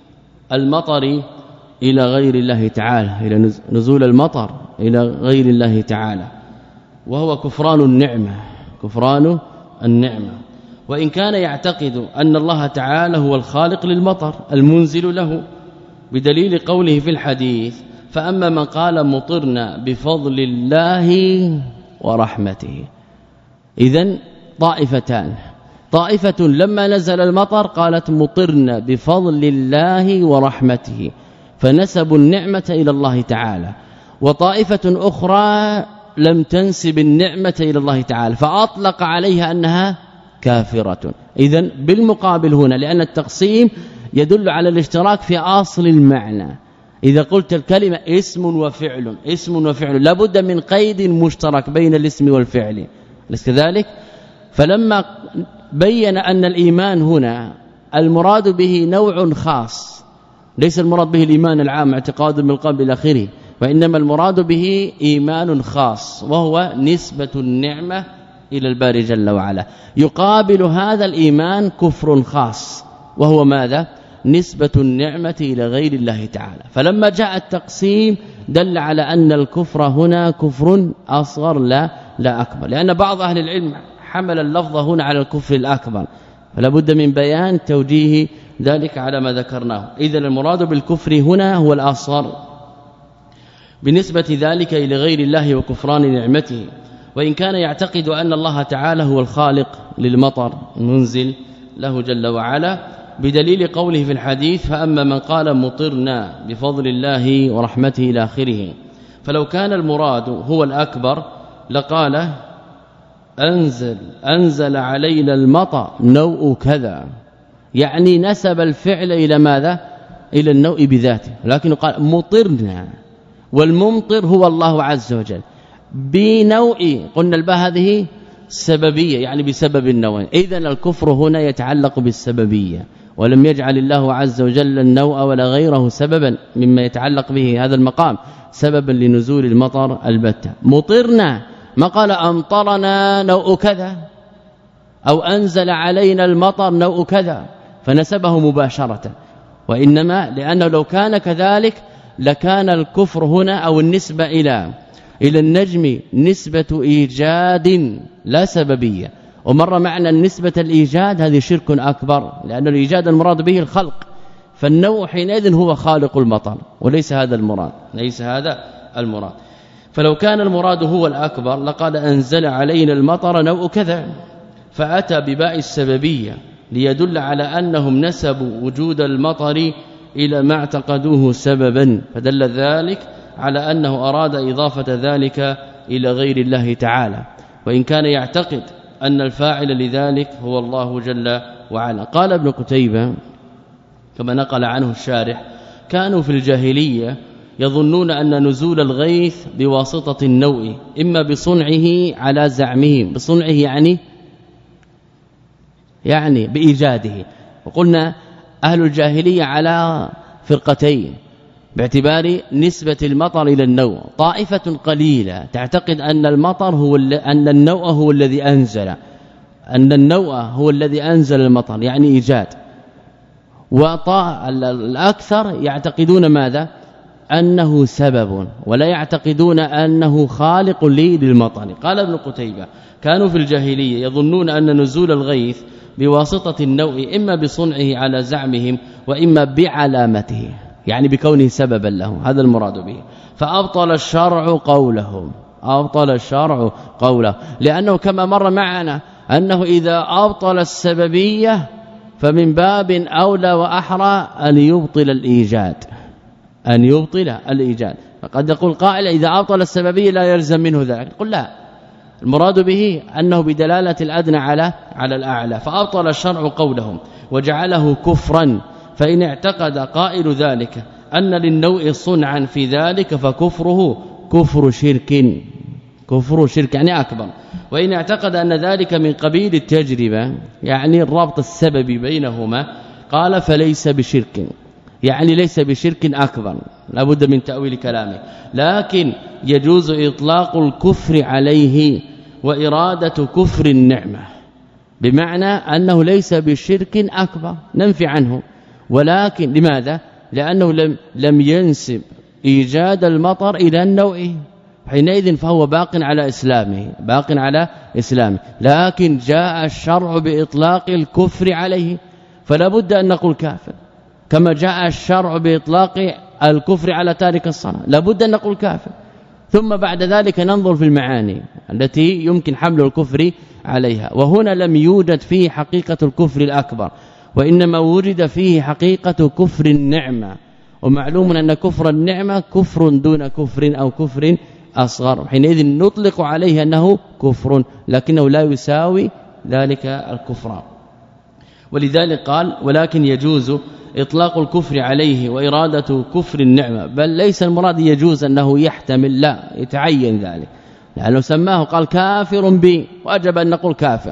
المطر إلى غير الله تعالى، إلى نزول المطر إلى غير الله تعالى، وهو كفران النعمة، كفران النعمة. وإن كان يعتقد أن الله تعالى هو الخالق للمطر المنزل له بدليل قوله في الحديث فأما من قال مطرنا بفضل الله ورحمته. إذن طائفتان، طائفة لما نزل المطر قالت مطرنا بفضل الله ورحمته فنسبوا النعمة إلى الله تعالى، وطائفة أخرى لم تنسب النعمة إلى الله تعالى فأطلق عليها أنها كافرة. إذن بالمقابل هنا، لأن التقسيم يدل على الاشتراك في أصل المعنى، إذا قلت الكلمة اسم وفعل، اسم وفعل لابد من قيد مشترك بين الاسم والفعل، أليس كذلك؟ فلما بين أن الإيمان هنا المراد به نوع خاص، ليس المراد به الإيمان العام اعتقاد بالقلب إلى آخره، وإنما المراد به إيمان خاص وهو نسبة النعمة إلى الباري جل وعلا، يقابل هذا الإيمان كفر خاص وهو ماذا؟ نسبة النعمة إلى غير الله تعالى. فلما جاء التقسيم دل على أن الكفر هنا كفر أصغر لا لا أكبر، لأن بعض أهل العلم حمل اللفظ هنا على الكفر الأكبر، فلا بد من بيان توجيه ذلك على ما ذكرناه. إذن المراد بالكفر هنا هو الأصغر بنسبة ذلك إلى غير الله وكفران نعمته. وإن كان يعتقد أن الله تعالى هو الخالق للمطر المنزل له جل وعلا بدليل قوله في الحديث فأما من قال مطرنا بفضل الله ورحمته إلى آخره، فلو كان المراد هو الأكبر لقال أنزل أنزل علينا المطر نوء كذا، يعني نسب الفعل إلى ماذا؟ إلى النوء بذاته، لكن قال مطرنا والممطر هو الله عز وجل بنوء، قلنا الباء هذه سببية يعني بسبب النوء. إذن الكفر هنا يتعلق بالسببية، ولم يجعل الله عز وجل النوء ولا غيره سببا مما يتعلق به هذا المقام سببا لنزول المطر البتة. مطرنا ما قال أمطرنا نوء كذا أو أنزل علينا المطر نوء كذا فنسبه مباشرة، وإنما لأنه لو كان كذلك لكان الكفر هنا أو النسبة إلى إلى النجم نسبة إيجاد لا سببية، ومر معنى النسبة الإيجاد هذه شرك أكبر، لأن الإيجاد المراد به الخلق، فالنوع حينئذ هو خالق المطر وليس هذا المراد، ليس هذا المراد. فلو كان المراد هو الأكبر لقال أنزل علينا المطر نوء كذا، فأتى بباء السببية ليدل على أنهم نسبوا وجود المطر إلى ما اعتقدوه سببا، فدل ذلك على أنه أراد إضافة ذلك إلى غير الله تعالى، وإن كان يعتقد أن الفاعل لذلك هو الله جل وعلا. قال ابن قتيبة كما نقل عنه الشارح كانوا في الجاهلية يظنون أن نزول الغيث بواسطة النوء إما بصنعه على زعمهم، بصنعه يعني يعني بإيجاده، وقلنا أهل الجاهلية على فرقتين باعتبار نسبة المطر إلى النوء، طائفة قليلة تعتقد أن المطر هو أن النوء هو الذي أنزل، أن النوء هو الذي أنزل المطر يعني إيجاد، والأكثر يعتقدون ماذا؟ أنه سبب ولا يعتقدون أنه خالق لي للمطر. قال ابن قتيبة كانوا في الجاهلية يظنون أن نزول الغيث بواسطة النوء إما بصنعه على زعمهم وإما بعلامته، يعني بكونه سببا له، هذا المراد به. فأبطل الشرع قولهم، أبطل الشرع قوله، لأنه كما مر معنا أنه إذا أبطل السببية فمن باب أولى وأحرى أن يبطل الإيجاد، أن يبطل الإيجاد. فقد يقول قائل إذا أبطل السببية لا يلزم منه ذلك، قل لا، المراد به أنه بدلالة الأدنى على على الأعلى، فأبطل الشرع قولهم وجعله كفرا. فإن اعتقد قائل ذلك أن للنوء صنعا في ذلك فكفره كفر شرك، كفر شرك يعني أكبر. وإن اعتقد أن ذلك من قبيل التجربة يعني الربط السببي بينهما قال فليس بشرك، يعني ليس بشرك أكبر، لا بد من تأويل كلامه. لكن يجوز إطلاق الكفر عليه وإرادة كفر النعمة، بمعنى أنه ليس بشرك أكبر ننفي عنه، ولكن لماذا؟ لأنه لم لم ينسب إيجاد المطر إلى النوء، حينئذ فهو باق على إسلامه، باق على إسلامه. لكن جاء الشرع بإطلاق الكفر عليه فلا بد أن نقول كافر، كما جاء الشرع بإطلاق الكفر على تارك الصلاة لا بد أن نقول كافر. ثم بعد ذلك ننظر في المعاني التي يمكن حمل الكفر عليها، وهنا لم يوجد فيه حقيقة الكفر الأكبر، وإنما وجد فيه حقيقة كفر النعمة. ومعلوم أن كفر النعمة كفر دون كفر أو كفر أصغر، حينئذ نطلق عليه أنه كفر لكنه لا يساوي ذلك الكفر. ولذلك قال ولكن يجوز إطلاق الكفر عليه وإرادة كفر النعمة، بل ليس المراد يجوز أنه يحتمل، لا يتعين ذلك، لأنه سماه قال كافر بي واجب أن نقول كافر.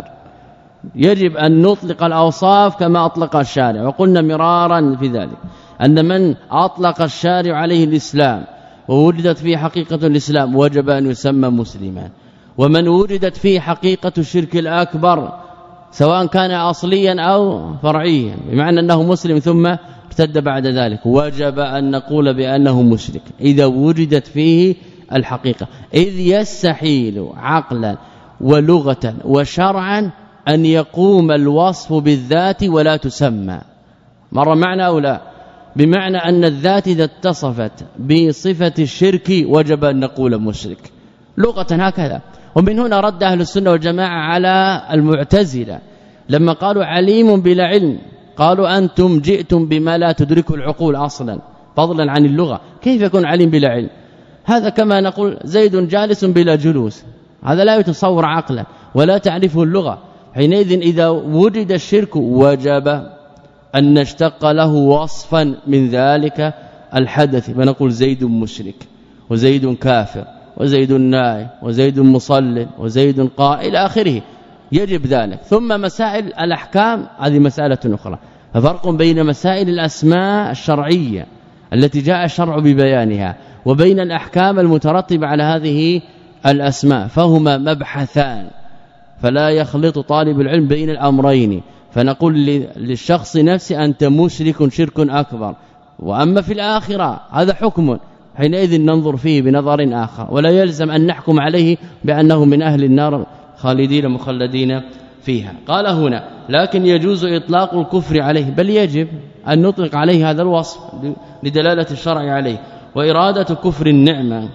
يجب أن نطلق الأوصاف كما أطلق الشارع، وقلنا مرارا في ذلك أن من أطلق الشارع عليه الإسلام ووجدت فيه حقيقة الإسلام وجب أن يسمى مسلما، ومن وجدت فيه حقيقة الشرك الأكبر سواء كان أصليا أو فرعيا بمعنى أنه مسلم ثم ارتد بعد ذلك وجب أن نقول بأنه مشرك إذا وجدت فيه الحقيقة، إذ يستحيل عقلا ولغة وشرعا أن يقوم الوصف بالذات ولا تسمى. مر معنا أو لا؟ بمعنى أن الذات إذا اتصفت بصفة الشرك وجب أن نقول مشرك لغة هكذا. ومن هنا رد أهل السنة والجماعة على المعتزلة لما قالوا عليم بلا علم، قالوا أنتم جئتم بما لا تدرك العقول أصلا فضلا عن اللغة، كيف يكون عليم بلا علم؟ هذا كما نقول زيد جالس بلا جلوس، هذا لا يتصور عقلا ولا تعرفه اللغة. حينئذ إذا وجد الشرك وجب أن نشتق له وصفا من ذلك الحدث، فنقول زيد مشرك وزيد كافر وزيد نائم وزيد مصلٍ وزيد قائل إلى آخره، يجب ذلك. ثم مسائل الأحكام هذه مسألة أخرى، ففرق بين مسائل الأسماء الشرعية التي جاء الشرع ببيانها وبين الأحكام المترتبة على هذه الأسماء، فهما مبحثان، فلا يخلط طالب العلم بين الأمرين، فنقول للشخص نفسه أنت مشرك شرك أكبر، وأما في الآخرة هذا حكم، حينئذ ننظر فيه بنظر آخر، ولا يلزم أن نحكم عليه بأنه من أهل النار خالدين مخلدين فيها. قال هنا لكن يجوز إطلاق الكفر عليه، بل يجب أن نطلق عليه هذا الوصف لدلالة الشرع عليه، وإرادة كفر النعمة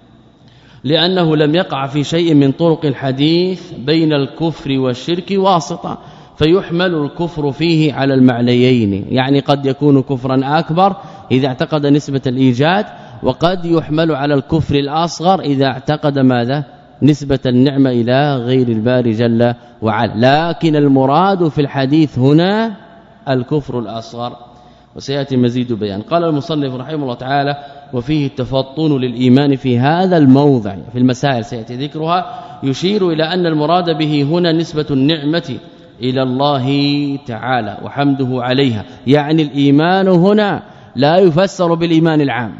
لأنه لم يقع في شيء من طرق الحديث بين الكفر والشرك واسطة، فيحمل الكفر فيه على المعنيين، يعني قد يكون كفرا أكبر إذا اعتقد نسبة الإيجاد، وقد يحمل على الكفر الأصغر إذا اعتقد ماذا؟ نسبة النعمة إلى غير الباري جل وعلا. لكن المراد في الحديث هنا الكفر الأصغر، وسيأتي مزيد بيان. قال المصنف رحمه الله تعالى وفيه التفطن للإيمان في هذا الموضع في المسائل سيأتي ذكرها، يشير إلى أن المراد به هنا نسبة النعمة إلى الله تعالى وحمده عليها، يعني الإيمان هنا لا يفسر بالإيمان العام،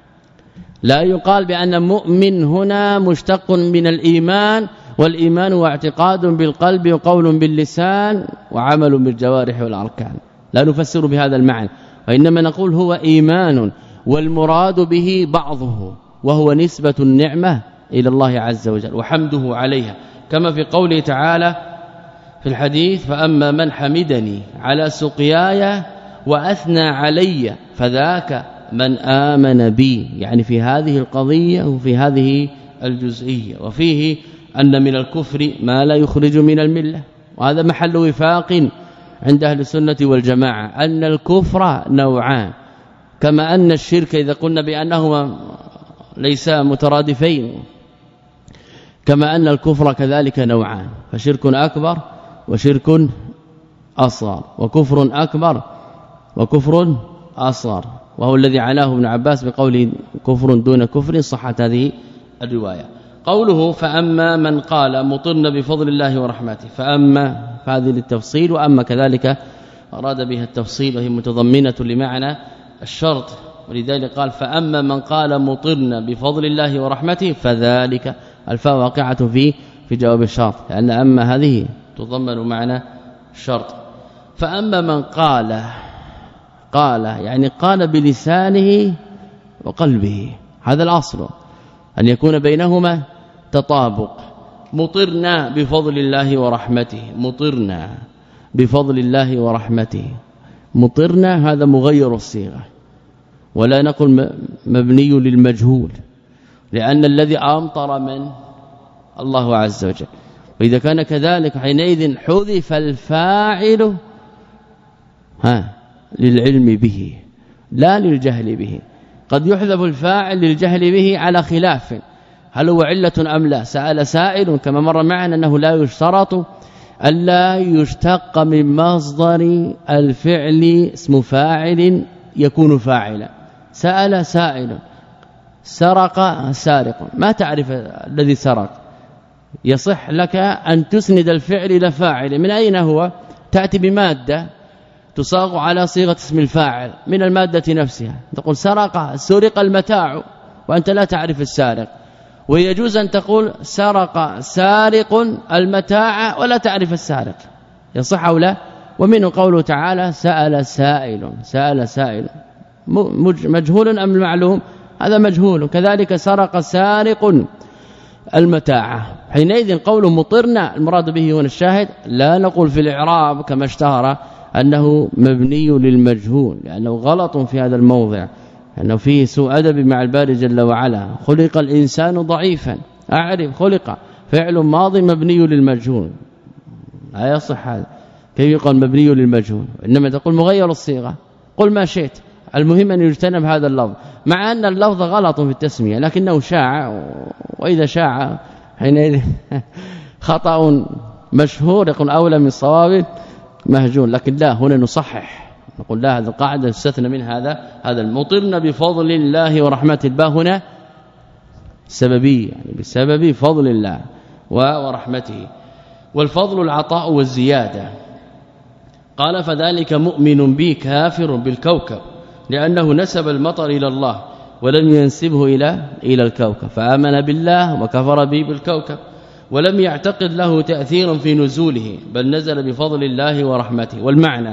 لا يقال بأن مؤمن هنا مشتق من الإيمان، والإيمان هو اعتقاد بالقلب وقول باللسان وعمل بالجوارح والأركان، لا نفسر بهذا المعنى، وإنما نقول هو إيمان والمراد به بعضه وهو نسبة النعمة إلى الله عز وجل وحمده عليها، كما في قوله تعالى في الحديث فأما من حمدني على سقياي وأثنى علي فذاك من آمن بي، يعني في هذه القضية وفي هذه الجزئية. وفيه أن من الكفر ما لا يخرج من الملة، وهذا محل وفاق عند أهل السنة والجماعة أن الكفر نوعان، كما أن الشرك إذا قلنا بأنهما ليس مترادفين كما أن الكفر كذلك نوعان، فشرك أكبر وشرك أصغر، وكفر أكبر وكفر أصغر، وهو الذي عناه ابن عباس بقول كفر دون كفر، صحت هذه الرواية. قوله فأما من قال مطرنا بفضل الله ورحمته، فأما هذه للتفصيل، وأما كذلك أراد بها التفصيل وهي متضمنة لمعنى الشرط، ولذلك قال فأما من قال مطرنا بفضل الله ورحمته فذلك، الفاء واقعة في في جواب الشرط، لأن أما هذه تضمن معنى الشرط. فأما من قال قال يعني قال بلسانه وقلبه، هذا الأصل أن يكون بينهما تطابق. مطرنا بفضل الله ورحمته، مطرنا بفضل الله ورحمته، مطرنا هذا مغير الصيغة، ولا نقول مبني للمجهول، لأن الذي أمطر من الله عز وجل، وإذا كان كذلك حينئذ حذف الفاعل ها للعلم به لا للجهل به. قد يحذف الفاعل للجهل به على خلاف، هل هو علة أم لا؟ سأل سائل كما مر معنا أنه لا يشترط ألا يشتق من مصدر الفعل اسم فاعل يكون فاعلا. سأل سائل، سرق سارق، ما تعرف الذي سرق، يصح لك أن تسند الفعل إلى فاعل، من أين هو؟ تأتي بمادة تصاغ على صيغة اسم الفاعل من المادة نفسها، تقول سرق سرق المتاع وأنت لا تعرف السارق، ويجوز أن تقول سرق سارق المتاع ولا تعرف السارق، يصح أو لا؟ ومنه قوله تعالى سأل سائل، سأل سائل مجهول أم المعلوم؟ هذا مجهول. كذلك سرق سارق المتاع، حينئذ قول مطرنا المراد به هنا الشاهد، لا نقول في الإعراب كما اشتهر أنه مبني للمجهول، لأنه غلط في هذا الموضع، أنه فيه سوء أدب مع الباري جل وعلا. خلق الإنسان ضعيفا، أعرف خلق فعل ماضي مبني للمجهول، لا يصح هذا، كيف يقال مبني للمجهول؟ إنما تقول مغير الصيغة، قل ما شئت، المهم أن يجتنب هذا اللفظ، مع أن اللفظ غلط في التسمية لكنه شاع، وإذا شاع حينئذ خطأ مشهور يكون أولى من صواب مهجون. لكن لا، هنا نصحح نقول لا، هذه القاعدة استثنى من هذا هذا المطرنا بفضل الله ورحمته، الباء هنا سببي يعني بسبب فضل الله ورحمته، والفضل العطاء والزيادة. قال فذلك مؤمن بي كافر بالكوكب، لأنه نسب المطر إلى الله ولم ينسبه إلى إلى الكوكب، فآمن بالله وكفر به بالكوكب، ولم يعتقد له تأثير في نزوله، بل نزل بفضل الله ورحمته. والمعنى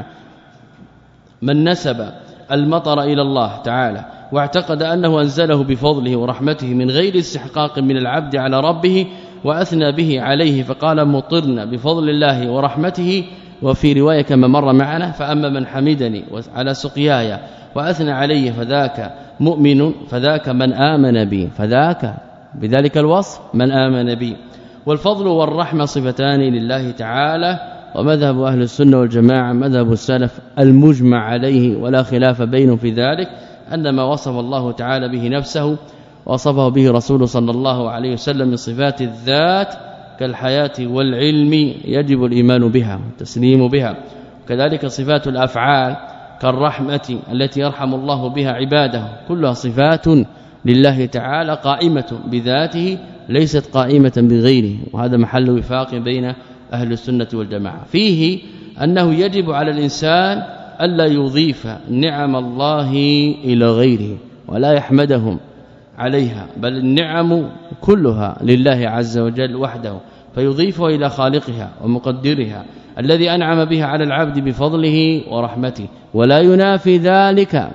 من نسب المطر إلى الله تعالى واعتقد أنه أنزله بفضله ورحمته من غير استحقاق من العبد على ربه، وأثنى به عليه فقال مطرنا بفضل الله ورحمته. وفي رواية كما مر معنا فأما من حمدني على سقياي وأثنى عليه فذاك مؤمن، فذاك من آمن بي، فذاك بذلك الوصف من آمن بي. والفضل والرحمة صفتان لله تعالى، ومذهب أهل السنة والجماعة مذهب السلف المجمع عليه ولا خلاف بينهم في ذلك، أن ما وصف الله تعالى به نفسه وصفه به رسوله صلى الله عليه وسلم من صفات الذات كالحياة والعلم يجب الإيمان بها والتسليم بها، وكذلك صفات الأفعال كالرحمة التي يرحم الله بها عباده، كلها صفات لله تعالى قائمة بذاته ليست قائمة بغيره، وهذا محل وفاق بين أهل السنة والجماعة. فيه أنه يجب على الإنسان ألا يضيف نعم الله إلى غيره ولا يحمدهم عليها، بل النعم كلها لله عز وجل وحده، فيضيفها إلى خالقها ومقدرها الذي أنعم بها على العبد بفضله ورحمته، ولا ينافي ذلك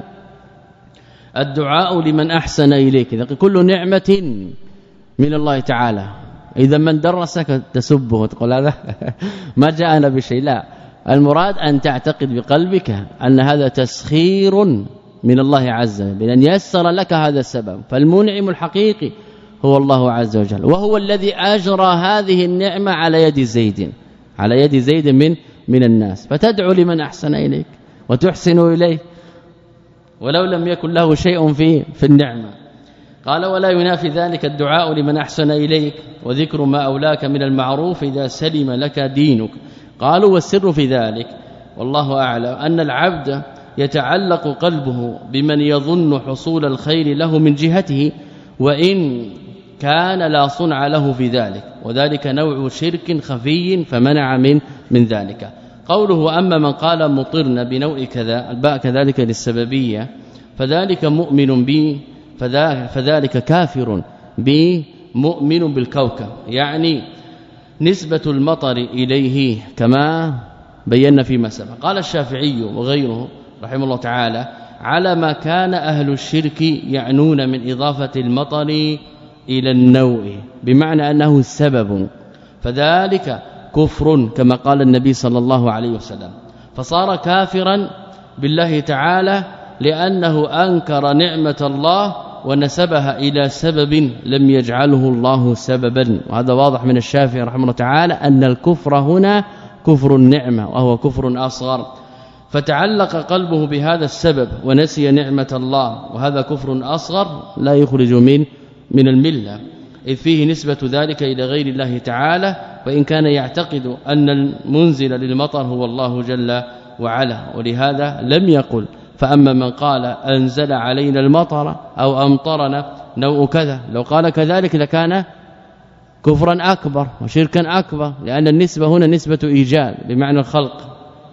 الدعاء لمن أحسن إليك. إذا كل نعمة من الله تعالى، إذا من درسك تسبه وتقول هذا ما جاءنا بشيء، لا، المراد أن تعتقد بقلبك أن هذا تسخير من الله عز وجل، بأن يسر لك هذا السبب، فالمنعم الحقيقي هو الله عز وجل، وهو الذي أجرى هذه النعمة على يد زيد على يد زيد من من الناس، فتدعو لمن أحسن إليك وتحسن إليه ولو لم يكن له شيء في في النعمة. قال ولا ينافي ذلك الدعاء لمن أحسن إليك وذكر ما أولاك من المعروف إذا سلم لك دينك. قالوا والسر في ذلك والله أعلم أن العبد يتعلق قلبه بمن يظن حصول الخير له من جهته وإن كان لا صنع له في ذلك، وذلك نوع شرك خفي فمنع من من ذلك. قوله أما من قال مطرنا بنوع كذا، الباء كذلك للسببية، فذلك مؤمن به فذلك كافر بمؤمن بالكوكب، يعني نسبة المطر إليه كما بينا فيما سبق. قال الشافعي وغيره رحمه الله تعالى على ما كان أهل الشرك يعنون من إضافة المطر إلى النوء بمعنى أنه سبب، فذلك كفر كما قال النبي صلى الله عليه وسلم، فصار كافرا بالله تعالى لأنه أنكر نعمة الله ونسبها إلى سبب لم يجعله الله سببا. وهذا واضح من الشافعي رحمه الله تعالى أن الكفر هنا كفر النعمة وهو كفر أصغر، فتعلق قلبه بهذا السبب ونسي نعمة الله، وهذا كفر أصغر لا يخرج من من الملة، إذ فيه نسبة ذلك إلى غير الله تعالى، وإن كان يعتقد أن المنزل للمطر هو الله جل وعلا. ولهذا لم يقل فأما من قال أنزل علينا المطر أو أمطرنا نوء كذا، لو قال كذلك لكان كفرا أكبر وشركا أكبر، لأن النسبة هنا نسبة إيجاد بمعنى الخلق.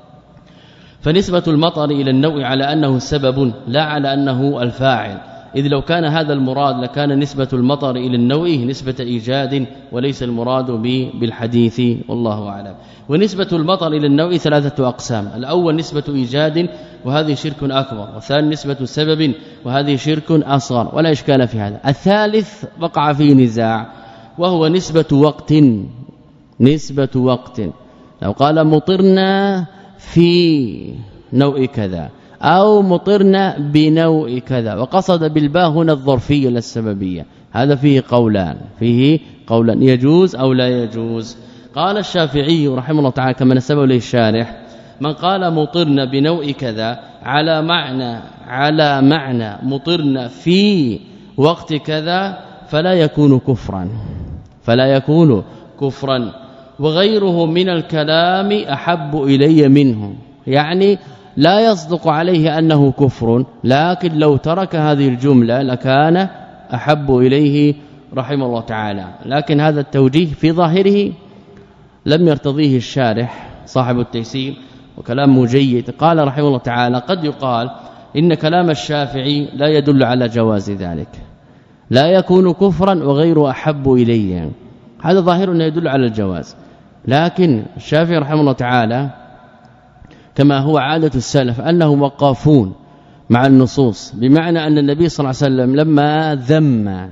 فنسبة المطر إلى النوء على أنه سبب لا على أنه الفاعل، إذ لو كان هذا المراد لكان نسبة المطر إلى النوء نسبة إيجاد وليس المراد بالحديث والله أعلم. ونسبة المطر إلى النوء ثلاثة أقسام، الأول نسبة إيجاد وهذه شرك أكبر، والثاني نسبة سبب وهذه شرك أصغر ولا إشكال في هذا. الثالث وقع فيه نزاع وهو نسبة وقت، نسبة وقت، لو قال مطرنا في نوء كذا أو مطرنا بنوء كذا وقصد بالباء هنا الظرفية للسببية، هذا فيه قولان، فيه قولان يجوز أو لا يجوز. قال الشافعي رحمه الله تعالى كما نسبه له الشارح من قال مطرنا بنوء كذا على معنى على معنى مطرنا في وقت كذا فلا يكون كفرا، فلا يكون كفرا، وغيره من الكلام أحب إلي منه، يعني لا يصدق عليه أنه كفر، لكن لو ترك هذه الجملة لكان أحب إليه رحمه الله تعالى. لكن هذا التوجيه في ظاهره لم يرتضيه الشارح صاحب التيسير، وكلام جيد. قال رحمه الله تعالى قد يقال إن كلام الشافعي لا يدل على جواز ذلك، لا يكون كفرا وغير أحب إليه، هذا ظاهر أنه يدل على الجواز. لكن الشافعي رحمه الله تعالى كما هو عادة السلف أنهم وقافون مع النصوص، بمعنى أن النبي صلى الله عليه وسلم لما ذم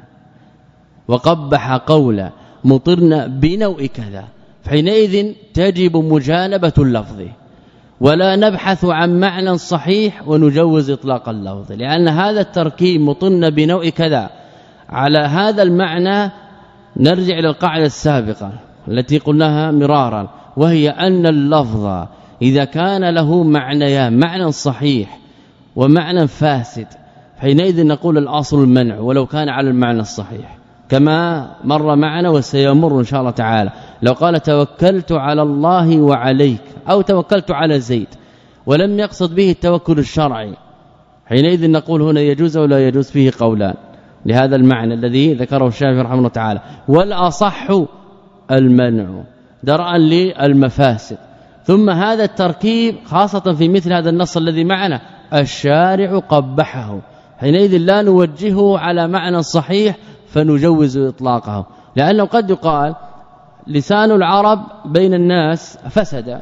وقبح قول مطرنا بنوء كذا حينئذ تجب مجانبة اللفظ ولا نبحث عن معنى صحيح ونجوز إطلاق اللفظ، لأن هذا التركيب مطرنا بنوء كذا على هذا المعنى نرجع إلى القاعدة السابقة التي قلناها مرارا، وهي أن اللفظ إذا كان له معنيان، معنى صحيح ومعنى فاسد، حينئذ نقول الأصل المنع ولو كان على المعنى الصحيح، كما مر معنا وسيمر إن شاء الله تعالى. لو قال توكلت على الله وعليك أو توكلت على زيد ولم يقصد به التوكل الشرعي، حينئذ نقول هنا يجوز أو لا يجوز، فيه قولان لهذا المعنى الذي ذكره الشافعي رحمه الله تعالى. والأصح المنع درءا للمفاسد. ثم هذا التركيب خاصة في مثل هذا النص الذي معنا الشارع قبحه، حينئذ لا نوجهه على معنى صحيح فنجوز إطلاقه، لأنه قد يقال لسان العرب بين الناس فسد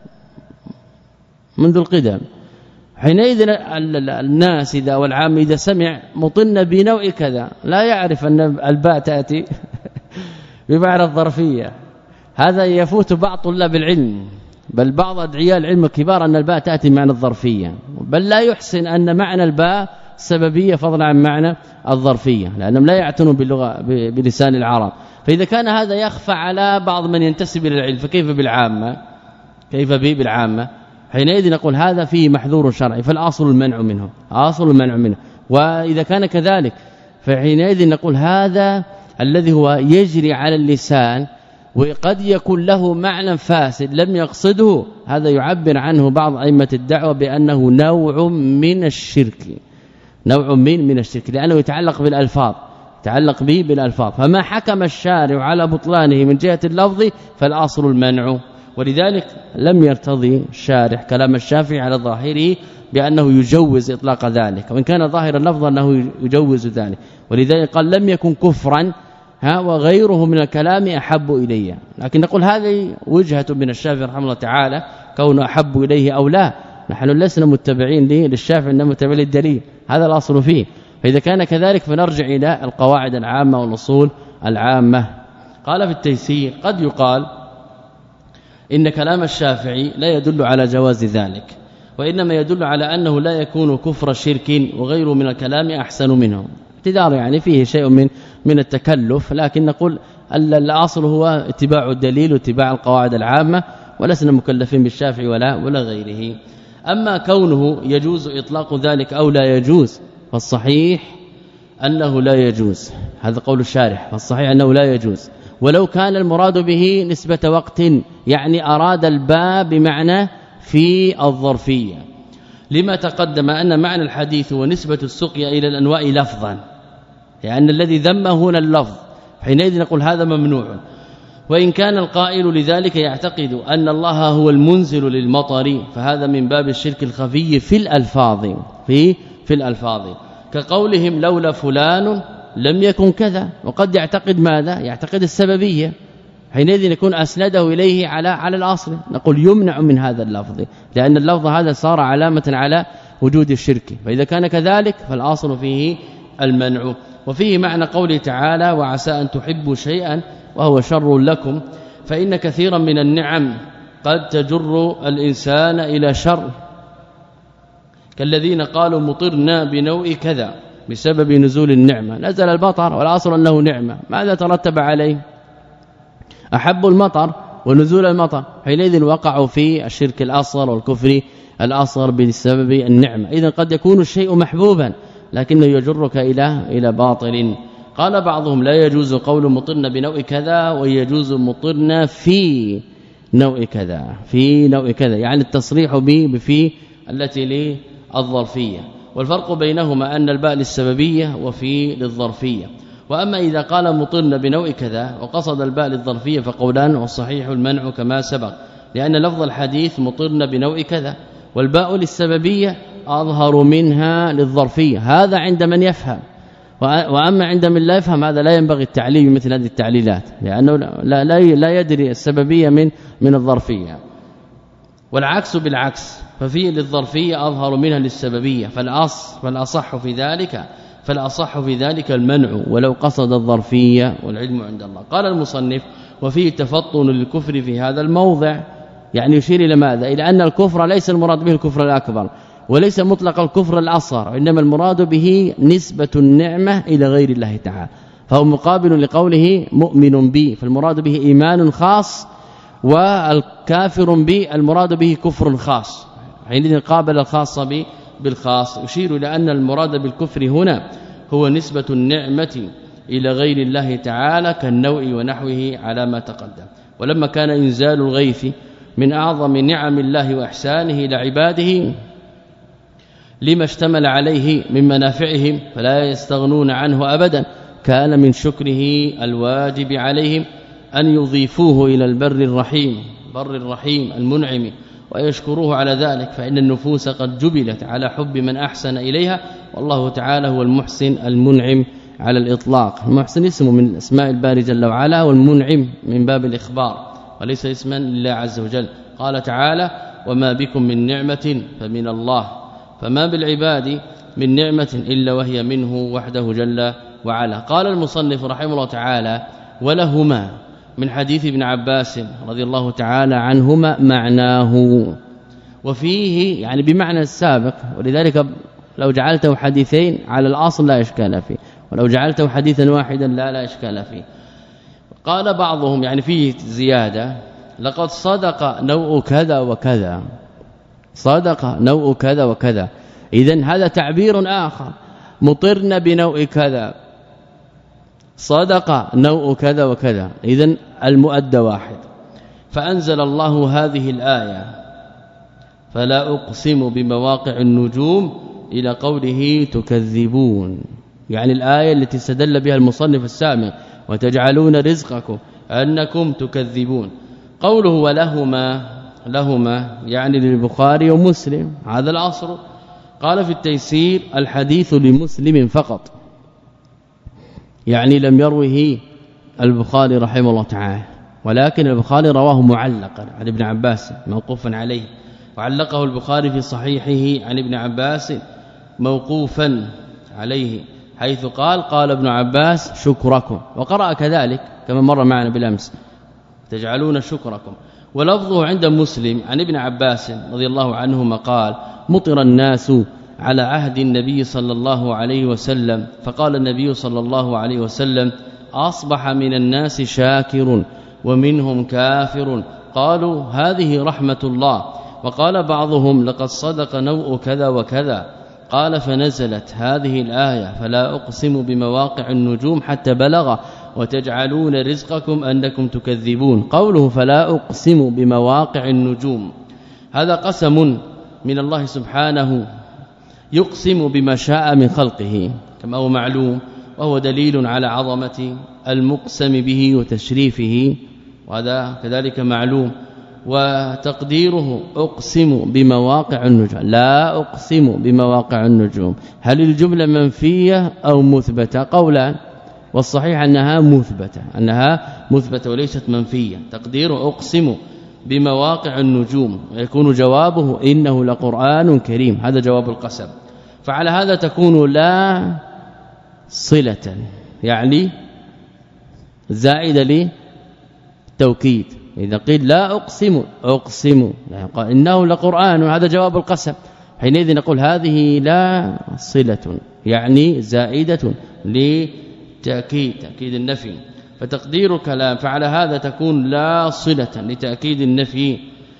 منذ القدم، حينئذ الناس إذا والعام إذا سمع مطن بنوع كذا لا يعرف أن الباء تأتي بمعنى الظرفية، هذا يفوت بعض طلاب العلم، بل بعض أدعياء العلم الكبار أن الباء تأتي بمعنى الظرفية، بل لا يحسن أن معنى الباء سببية فضلا عن معنى الظرفية، لأنهم لا يعتنون باللغة بلسان العرب. فإذا كان هذا يخفى على بعض من ينتسب إلى العلم فكيف بالعامة، كيف به بالعامة؟ حينئذ نقول هذا فيه محذور شرعي، فالأصل المنع منه، أصل المنع منه. وإذا كان كذلك فحينئذ نقول هذا الذي هو يجري على اللسان وقد يكون له معنى فاسد لم يقصده، هذا يعبر عنه بعض ائمه الدعوه بانه نوع من الشرك، نوع من من الشرك، لانه يتعلق بالالفاظ، يتعلق به بالالفاظ. فما حكم الشارع على بطلانه من جهه اللفظ فالاصل المنع، ولذلك لم يرتضي الشارح كلام الشافعي على ظاهره بانه يجوز اطلاق ذلك، وان كان ظاهر اللفظ انه يجوز ذلك، ولذلك قال لم يكن كفرا ها وغيره من الكلام احب الي. لكن نقول هذه وجهه من الشافعي رحمه الله تعالى كونه احب اليه او لا، نحن لسنا متبعين للشافعي انما متبعين للدليل، هذا الاصل فيه. فاذا كان كذلك فنرجع الى القواعد العامه والاصول العامه. قال في التيسير قد يقال إن كلام الشافعي لا يدل على جواز ذلك، وإنما يدل على أنه لا يكون كفر شرك وغيره من الكلام أحسن منه، اعتذار يعني فيه شيء من من التكلف، لكن نقول الاصل هو اتباع الدليل واتباع القواعد العامه، ولسنا مكلفين بالشافعي ولا ولا غيره. أما كونه يجوز إطلاق ذلك أو لا يجوز فالصحيح أنه لا يجوز، هذا قول الشارح، فالصحيح أنه لا يجوز، ولو كان المراد به نسبة وقت، يعني أراد الباب بمعنى في الظرفية، لما تقدم أن معنى الحديث ونسبة السقيا إلى الأنواع لفظا، لأن الذي ذم هنا اللفظ، حينئذ نقول هذا ممنوع. وإن كان القائل لذلك يعتقد أن الله هو المنزل للمطر فهذا من باب الشرك الخفي في الألفاظ في في الألفاظ، كقولهم لولا فلان لم يكن كذا، وقد يعتقد ماذا؟ يعتقد السببية، حينئذ يكون اسنده اليه على على الاصل، نقول يمنع من هذا اللفظ، لأن اللفظ هذا صار علامة على وجود الشرك، فإذا كان كذلك فالاصل فيه المنع. وفيه معنى قوله تعالى وعسى أن تحبوا شيئا وهو شر لكم، فإن كثيرا من النعم قد تجر الإنسان إلى شر، كالذين قالوا مطرنا بنوء كذا بسبب نزول النعمة، نزل المطر والاصل انه نعمه، ماذا ترتب عليه؟ احب المطر ونزول المطر، حينئذ وقعوا في الشرك الاصغر والكفر الاصغر بسبب النعمه. اذا قد يكون الشيء محبوبا لكنه يجرك الى الى باطل. قال بعضهم لا يجوز قول مطرنا بنوء كذا، ويجوز مطرنا في نوء كذا، في نوء كذا، يعني التصريح به بفي التي للظرفيه، والفرق بينهما أن الباء للسببية وفي للظرفية. وأما إذا قال مطرنا بنوع كذا وقصد الباء للظرفية فقولان، والصحيح المنع كما سبق، لأن لفظ الحديث مطرنا بنوع كذا، والباء للسببية أظهر منها للظرفية، هذا عند من يفهم. وأما عند من لا يفهم هذا لا ينبغي التعليل بمثل هذه التعليلات، لأنه لا, لا, لا يدري السببية من من الظرفية، والعكس بالعكس، ففي للظرفيه اظهر منها للسببيه، فالاص فالاصح في ذلك فالاصح في ذلك المنع ولو قصد الظرفيه، والعلم عند الله. قال المصنف وفيه تفطن للكفر في هذا الموضع، يعني يشير الى ماذا؟ الى ان الكفر ليس المراد به الكفر الاكبر، وليس مطلق الكفر الاصغر، انما المراد به نسبة النعمة إلى غير الله تعالى، فهو مقابل لقوله مؤمن به، فالمراد به ايمان خاص، والكافر به المراد به كفر خاص، حينئذ قابل الخاص بالخاص. يشير إلى أن المراد بالكفر هنا هو نسبة النعمة إلى غير الله تعالى كالنوء ونحوه على ما تقدم. ولما كان إنزال الغيث من أعظم نعم الله وإحسانه لعباده لما اشتمل عليه من منافعهم فلا يستغنون عنه أبدا، كان من شكره الواجب عليهم أن يضيفوه إلى البر الرحيم بر الرحيم المنعم ويشكروه على ذلك، فإن النفوس قد جبلت على حب من أحسن إليها، والله تعالى هو المحسن المنعم على الإطلاق. المحسن اسمه من اسماء الباري جل وعلا، والمنعم من باب الإخبار وليس اسما لله عز وجل. قال تعالى وما بكم من نعمة فمن الله، فما بالعباد من نعمة إلا وهي منه وحده جل وعلا. قال المصنف رحمه الله تعالى ولهما من حديث ابن عباس رضي الله تعالى عنهما معناه، وفيه يعني بمعنى السابق، ولذلك لو جعلته حديثين على الأصل لا إشكال فيه، ولو جعلته حديثا واحدا لا لا إشكال فيه. قال بعضهم يعني فيه زيادة لقد صدق نوء كذا وكذا، صدق نوء كذا وكذا، إذن هذا تعبير آخر، مطرنا بنوء كذا صدق نوء كذا وكذا، اذا المؤدى واحد. فأنزل الله هذه الآية فلا أقسم بمواقع النجوم إلى قوله تكذبون، يعني الآية التي استدل بها المصنف السامع وتجعلون رزقكم أنكم تكذبون. قوله ولهما لهما يعني للبخاري ومسلم، هذا العصر. قال في التيسير الحديث لمسلم فقط، يعني لم يروه البخاري رحمه الله تعالى، ولكن البخاري رواه معلقا عن ابن عباس موقوفا عليه، وعلقه البخاري في صحيحه عن ابن عباس موقوفا عليه، حيث قال قال ابن عباس شكركم، وقرأ كذلك كما مر معنا بالامس تجعلون شكركم. ولفظه عند مسلم عن ابن عباس رضي الله عنهما قال مطر الناس على عهد النبي صلى الله عليه وسلم، فقال النبي صلى الله عليه وسلم أصبح من الناس شاكر ومنهم كافر، قالوا هذه رحمة الله. وقال بعضهم لقد صدق نوء كذا وكذا، قال فنزلت هذه الآية فلا أقسم بمواقع النجوم حتى بلغ وتجعلون رزقكم أنكم تكذبون. قوله فلا أقسم بمواقع النجوم، هذا قسم من الله سبحانه يقسم بما شاء من خلقه كما هو معلوم، وهو دليل على عظمة المقسم به وتشريفه، وهذا كذلك معلوم. وتقديره أقسم بمواقع النجوم، لا أقسم بمواقع النجوم، هل الجملة منفية أو مثبتة؟ قولان، والصحيح أنها مثبتة أنها مثبتة وليست منفية. تقدير أقسم بمواقع النجوم، يكون جوابه إنه لقرآن كريم، هذا جواب القسم. فعلى هذا تكون لا صلة، يعني زائدة للتوكيد. إذا قيل لا أقسم أقسم يعني قال إنه لقرآن، هذا جواب القسم، حينئذ نقول هذه لا صلة يعني زائدة لتأكيد تأكيد النفي. فتقدير كلام فعلى هذا تكون لا صلة لتأكيد النفي.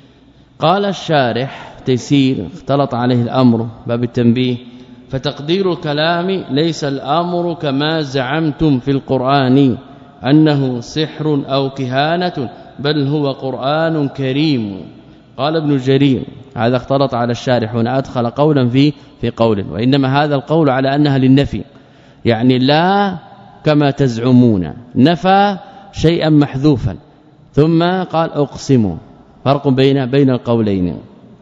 قال الشارح تيسير اختلط عليه الأمر باب التنبيه، فتقدير الكلام ليس الأمر كما زعمتم في القرآن أنه سحر أو كهانة، بل هو قرآن كريم. قال ابن جرير هذا اختلط على الشارح هنا، أدخل قولا في في قول، وإنما هذا القول على أنها للنفي، يعني لا كما تزعمون، نفى شيئا محذوفا ثم قال أقسم، فرق بين بين القولين.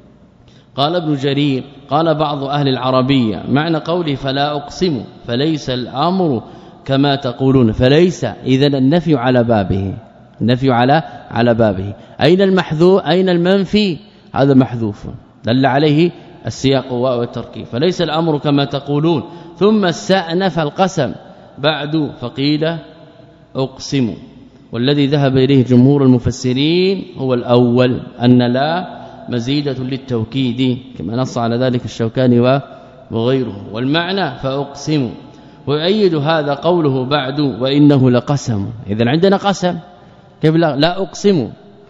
قال ابن جرير قال بعض أهل العربية معنى قوله فلا أقسم فليس الأمر كما تقولون، فليس إذن النفي على بابه، النفي على على بابه. أين المحذوف أين المنفي؟ هذا محذوف دل عليه السياق والتركيب، فليس الأمر كما تقولون، ثم استأنف القسم بعد فقيل أقسم. والذي ذهب إليه جمهور المفسرين هو الأول، أن لا مزيدة للتوكيد كما نص على ذلك الشوكاني وغيره، والمعنى فأقسم. ويؤيد هذا قوله بعد وإنه لقسم، إذن عندنا قسم، كيف لا, لا أقسم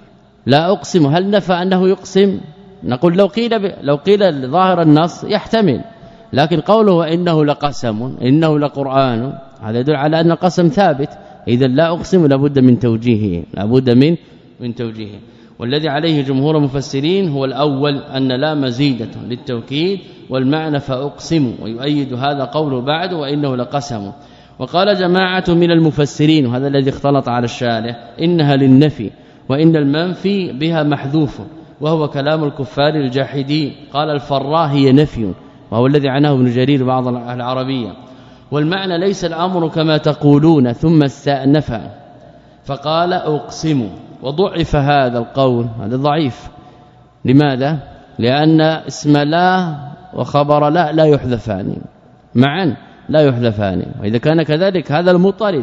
لا أقسم، هل نفى أنه يقسم؟ نقول لو قيل لو قيل ظاهر النص يحتمل، لكن قوله وإنه لقسم إنه لقرآن، هذا يدل على أن القسم ثابت، إذا لا أقسم لابد من توجيهه لابد من من توجيهه. والذي عليه جمهور المفسرين هو الأول، أن لا مزيدة للتوكيد، والمعنى فأقسم. ويؤيد هذا قوله بعد وإنه لقسم. وقال جماعة من المفسرين، وهذا الذي اختلط على الشارح، إنها للنفي، وإن المنفي بها محذوف، وهو كلام الكفار الجاحدين. قال الفراء هي نفي، وهو الذي عناه ابن جرير بعض العربية. والمعنى ليس الأمر كما تقولون، ثم استأنف فقال أقسم. وضعف هذا القول، هذا ضعيف. لماذا؟ لأن اسم لا وخبر لا لا يحذفان معا، لا يحذفان، وإذا كان كذلك هذا المطرد.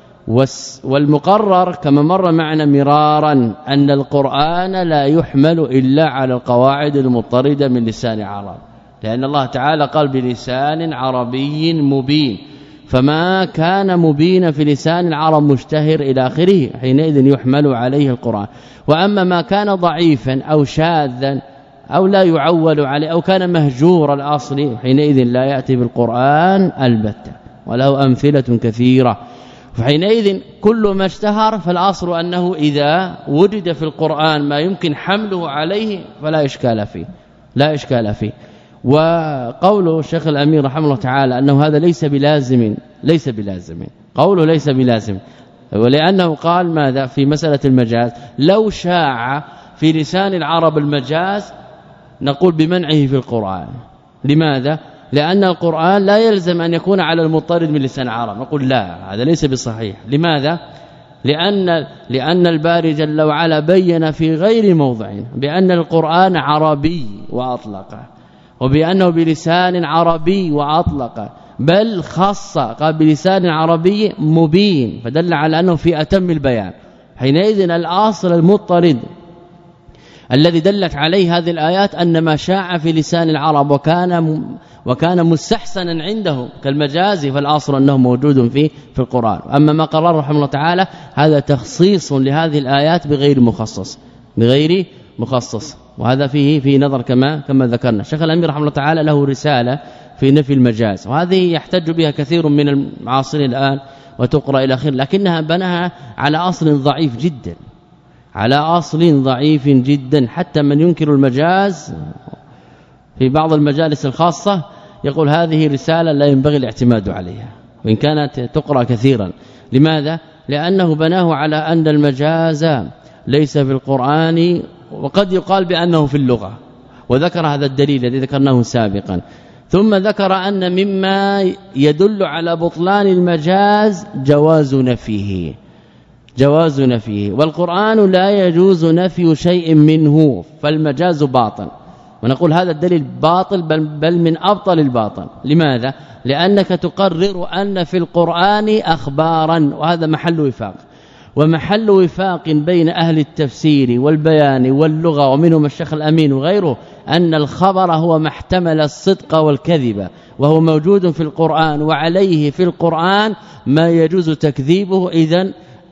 والمقرر كما مر معنا مرارا أن القرآن لا يحمل إلا على القواعد المضطردة من لسان عرب، لأن الله تعالى قال بلسان عربي مبين، فما كان مبينا في لسان العرب مشتهر إلى آخره حينئذ يحمل عليه القرآن. وأما ما كان ضعيفا أو شاذا أو لا يعول عليه أو كان مهجور الأصل حينئذ لا يأتي بالقرآن البتة، وله أمثلة كثيرة. فحينئذ كل ما اشتهر فالأصل أنه إذا وجد في القرآن ما يمكن حمله عليه فلا إشكال فيه لا إشكال فيه. وقوله الشيخ الأمير رحمه الله تعالى أنه هذا ليس بلازم ليس بلازم قوله ليس بلازم، ولأنه قال ماذا في مسألة المجاز لو شاع في لسان العرب المجاز نقول بمنعه في القرآن. لماذا؟ لأن القرآن لا يلزم أن يكون على المضطرد من لسان العرب، نقول لا هذا ليس بصحيح. لماذا؟ لأن لأن الباري جل وعلا بين في غير موضع بأن القرآن عربي وأطلقه، وبأنه بلسان عربي وأطلقه، بل خص قال بلسان عربي مبين، فدل على أنه في أتم البيان. حينئذ الأصل المضطرد الذي دلت عليه هذه الآيات أن ما شاع في لسان العرب وكان وكان مستحسنا عنده كالمجاز فالأصل أنه موجود في في القرآن. أما ما قرر رحمه الله تعالى هذا تخصيص لهذه الآيات بغير مخصص بغير مخصص، وهذا فيه في نظر كما كما ذكرنا. الشيخ الأمير رحمه الله تعالى له رسالة في نفي المجاز، وهذه يحتج بها كثير من المعاصرين الآن وتقرأ إلى آخره، لكنها بناها على أصل ضعيف جدا على أصل ضعيف جدا. حتى من ينكر المجاز في بعض المجالس الخاصة يقول هذه رسالة لا ينبغي الاعتماد عليها وإن كانت تقرأ كثيرا. لماذا؟ لأنه بناه على أن المجاز ليس في القرآن، وقد يقال بأنه في اللغة، وذكر هذا الدليل الذي ذكرناه سابقا. ثم ذكر أن مما يدل على بطلان المجاز جواز نفيه جواز نفيه والقرآن لا يجوز نفي شيء منه، فالمجاز باطل. ونقول هذا الدليل باطل بل, بل من أبطل الباطل. لماذا؟ لأنك تقرر أن في القرآن أخبارا، وهذا محل وفاق، ومحل وفاق بين أهل التفسير والبيان واللغة ومنهم الشيخ الأمين وغيره أن الخبر هو ما احتمل الصدق والكذب، وهو موجود في القرآن، وعليه في القرآن ما يجوز تكذيبه. إذن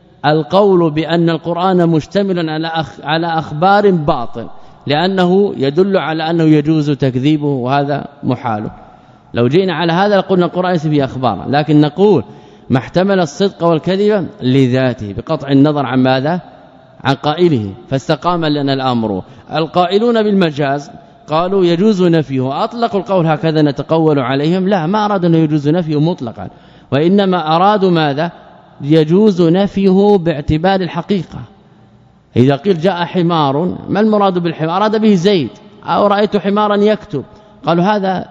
القول بأن القرآن مشتمل على أخ على أخبار باطل، لأنه يدل على أنه يجوز تكذيبه، وهذا محال. لو جئنا على هذا لقلنا القرآن ليس فيه أخبار، لكن نقول ما احتمل الصدق والكذب لذاته بقطع النظر عن ماذا؟ عن قائله، فاستقام لنا الأمر. القائلون بالمجاز قالوا يجوز نفيه، أطلقوا القول هكذا نتقول عليهم، لا، ما أرادوا أن يجوز نفيه مطلقا، وإنما أرادوا ماذا؟ يجوز نفيه باعتبار الحقيقة. إذا قيل جاء حمار، ما المراد بالحمار؟ أراد به زيد، أو رأيت حمارا يكتب، قالوا هذا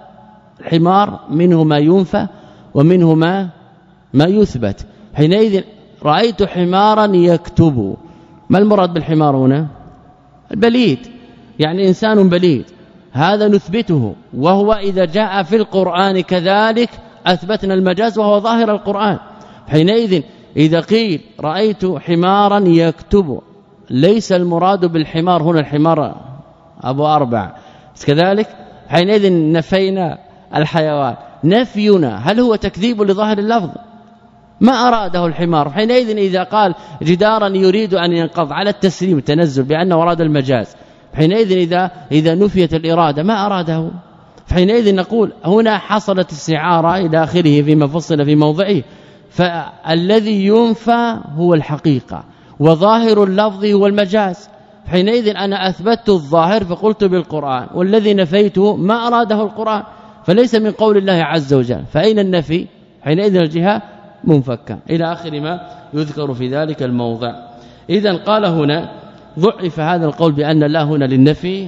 حمار منه ما ينفى ومنه ما ما يثبت. حينئذ رأيت حمارا يكتب، ما المراد بالحمار هنا؟ البليد، يعني إنسان بليد، هذا نثبته. وهو إذا جاء في القرآن كذلك أثبتنا المجاز وهو ظاهر القرآن. حينئذ إذا قيل رأيت حمارا يكتب، ليس المراد بالحمار هنا الحمار أبو أربع كذلك. حينئذ نفينا الحيوان. نفينا هل هو تكذيب لظاهر اللفظ؟ ما أراده الحمار. حينئذ إذا قال جدارا يريد أن ينقض على التسليم التنزل بأنه أراد المجاز، حينئذ إذا إذا نفيت الإرادة ما أراده. حينئذ نقول هنا حصلت استعارة إلى آخره فيما فصل في موضعه. فالذي ينفى هو الحقيقة، وظاهر اللفظ هو المجاز. حينئذ أنا أثبتت الظاهر فقلت بالقرآن، والذي نفيته ما أراده القرآن، فليس من قول الله عز وجل. فأين النفي؟ حينئذ الجهة منفكة إلى آخر ما يذكر في ذلك الموضع. إذن قال هنا ضعف هذا القول بأن لا هنا للنفي،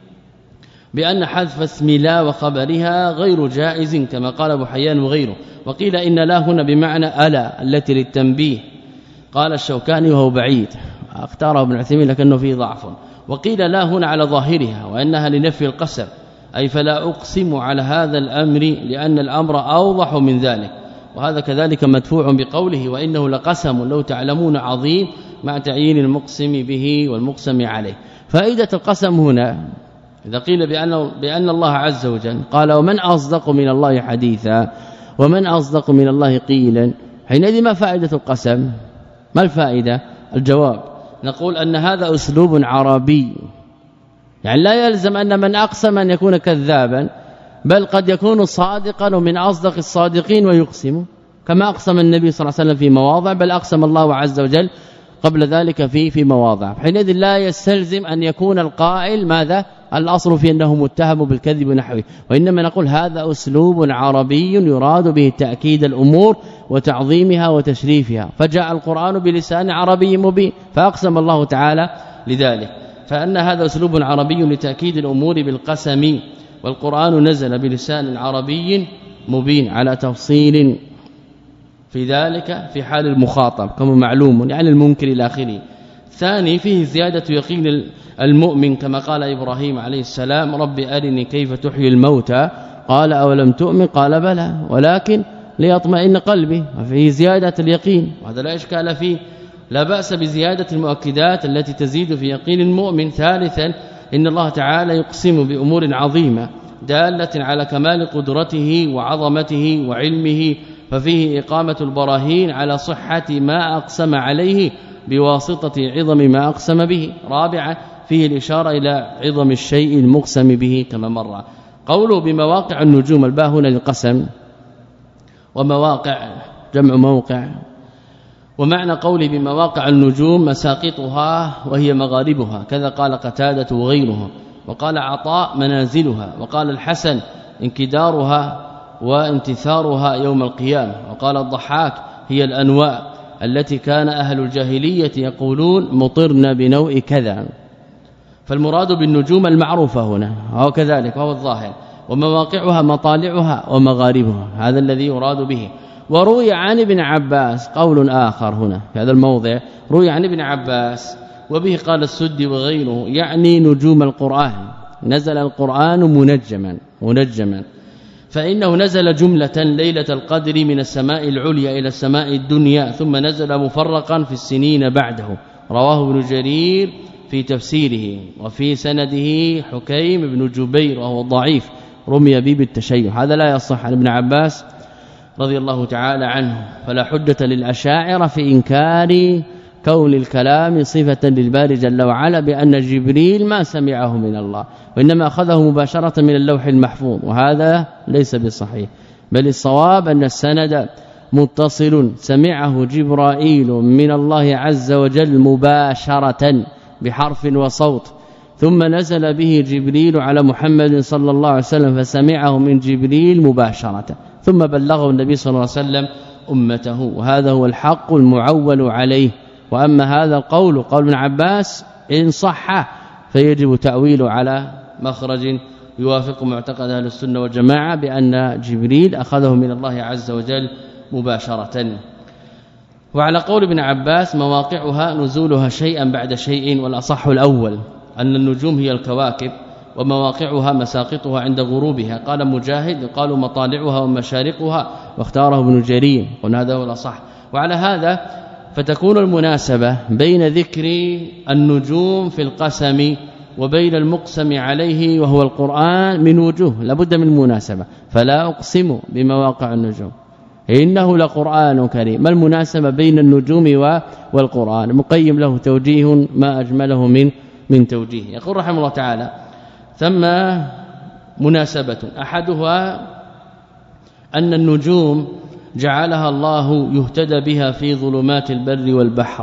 بأن حذف اسم لا وخبرها غير جائز كما قال ابو حيان وغيره. وقيل إن لا هنا بمعنى ألا التي للتنبيه، قال الشوكاني وهو بعيد، اختاره ابن عثيمين لكنه فيه ضعف. وقيل لا هنا على ظاهرها وأنها لنفي القسم، أي فلا أقسم على هذا الأمر لأن الأمر أوضح من ذلك. وهذا كذلك مدفوع بقوله وإنه لقسم لو تعلمون عظيم، مع تعيين المقسم به والمقسم عليه. فائدة القسم هنا إذا قيل بأن, بأن الله عز وجل قال ومن أصدق من الله حديثا ومن أصدق من الله قيلا، حينئذ ما فائدة القسم؟ ما الفائدة؟ الجواب نقول أن هذا أسلوب عربي، يعني لا يلزم أن من أقسم أن يكون كذابا، بل قد يكون صادقا ومن أصدق الصادقين ويقسم كما أقسم النبي صلى الله عليه وسلم في مواضع بل أقسم الله عز وجل قبل ذلك في في مواضع. حينئذ لا يستلزم أن يكون القائل ماذا الأصل في أنه متهم بالكذب ونحوه، وإنما نقول هذا أسلوب عربي يراد به تأكيد الأمور وتعظيمها وتشريفها، فجاء القرآن بلسان عربي مبين فأقسم الله تعالى لذلك، فأن هذا أسلوب عربي لتأكيد الأمور بالقسم، والقرآن نزل بلسان عربي مبين على تفصيل في ذلك في حال المخاطب كما معلوم يعني المنكر الى اخره. ثاني فيه زيادة يقين المؤمن كما قال إبراهيم عليه السلام رب أرني كيف تحيي الموتى قال أولم تؤمن قال بلى ولكن ليطمئن قلبي، وفيه زيادة اليقين وهذا لا إشكال فيه، لا بأس بزيادة المؤكدات التي تزيد في يقين المؤمن. ثالثا إن الله تعالى يقسم بأمور عظيمة دالة على كمال قدرته وعظمته وعلمه، ففيه إقامة البراهين على صحة ما أقسم عليه بواسطة عظم ما أقسم به. رابعا فيه الإشارة إلى عظم الشيء المقسم به كما مر. قوله بمواقع النجوم، الباء هنا للقسم، ومواقع جمع موقع، ومعنى قوله بمواقع النجوم مساقطها وهي مغاربها، كذا قال قتادة وغيره، وقال عطاء منازلها، وقال الحسن انكدارها وانتثارها يوم القيامة، وقال الضحاك هي الأنواء التي كان أهل الجاهلية يقولون مطرنا بنوء كذا، فالمراد بالنجوم المعروفة هنا وهو كذلك وهو الظاهر، ومواقعها مطالعها ومغاربها، هذا الذي يراد به. وروي عن ابن عباس قول آخر هنا في هذا الموضع، روي عن ابن عباس وبه قال السدي وغيره يعني نجوم القرآن، نزل القرآن منجما منجما فإنه نزل جملة ليلة القدر من السماء العليا إلى السماء الدنيا، ثم نزل مفرقا في السنين بعده. رواه ابن جرير في تفسيره، وفي سنده حكيم بن جبير وهو ضعيف رمي به بالتشيع، هذا لا يصح عن ابن عباس رضي الله تعالى عنه، فلا حجة للأشاعرة في إنكار كون الكلام صفة للباري جل وعلا بأن جبريل ما سمعه من الله، وإنما أخذه مباشرة من اللوح المحفوظ، وهذا ليس بصحيح، بل الصواب أن السند متصل سمعه جبرائيل من الله عز وجل مباشرة بحرف وصوت، ثم نزل به جبريل على محمد صلى الله عليه وسلم فسمعه من جبريل مباشرة، ثم بلغه النبي صلى الله عليه وسلم أمته، وهذا هو الحق المعول عليه. وأما هذا القول قول ابن عباس إن صح فيجب تأويله على مخرج يوافق معتقد اهل السنه والجماعه بأن جبريل أخذه من الله عز وجل مباشرة. وعلى قول ابن عباس مواقعها نزولها شيئا بعد شيء، والأصح الأول أن النجوم هي الكواكب، ومواقعها مساقطها عند غروبها. قال مجاهد قالوا مطالعها ومشارقها، واختاره ابن جرير، قلنا هذا هو الأصح. وعلى هذا فتكون المناسبة بين ذكر النجوم في القسم وبين المقسم عليه وهو القرآن من وجوه، لابد من مناسبة، فلا أقسم بمواقع النجوم إنه لقرآن كريم. ما المناسبة بين النجوم والقرآن؟ مقيم له توجيه ما أجمله من من توجيه. يقول رحمه الله تعالى ثم مناسبة أحدها أن النجوم جعلها الله يهتدى بها في ظلمات البر والبحر،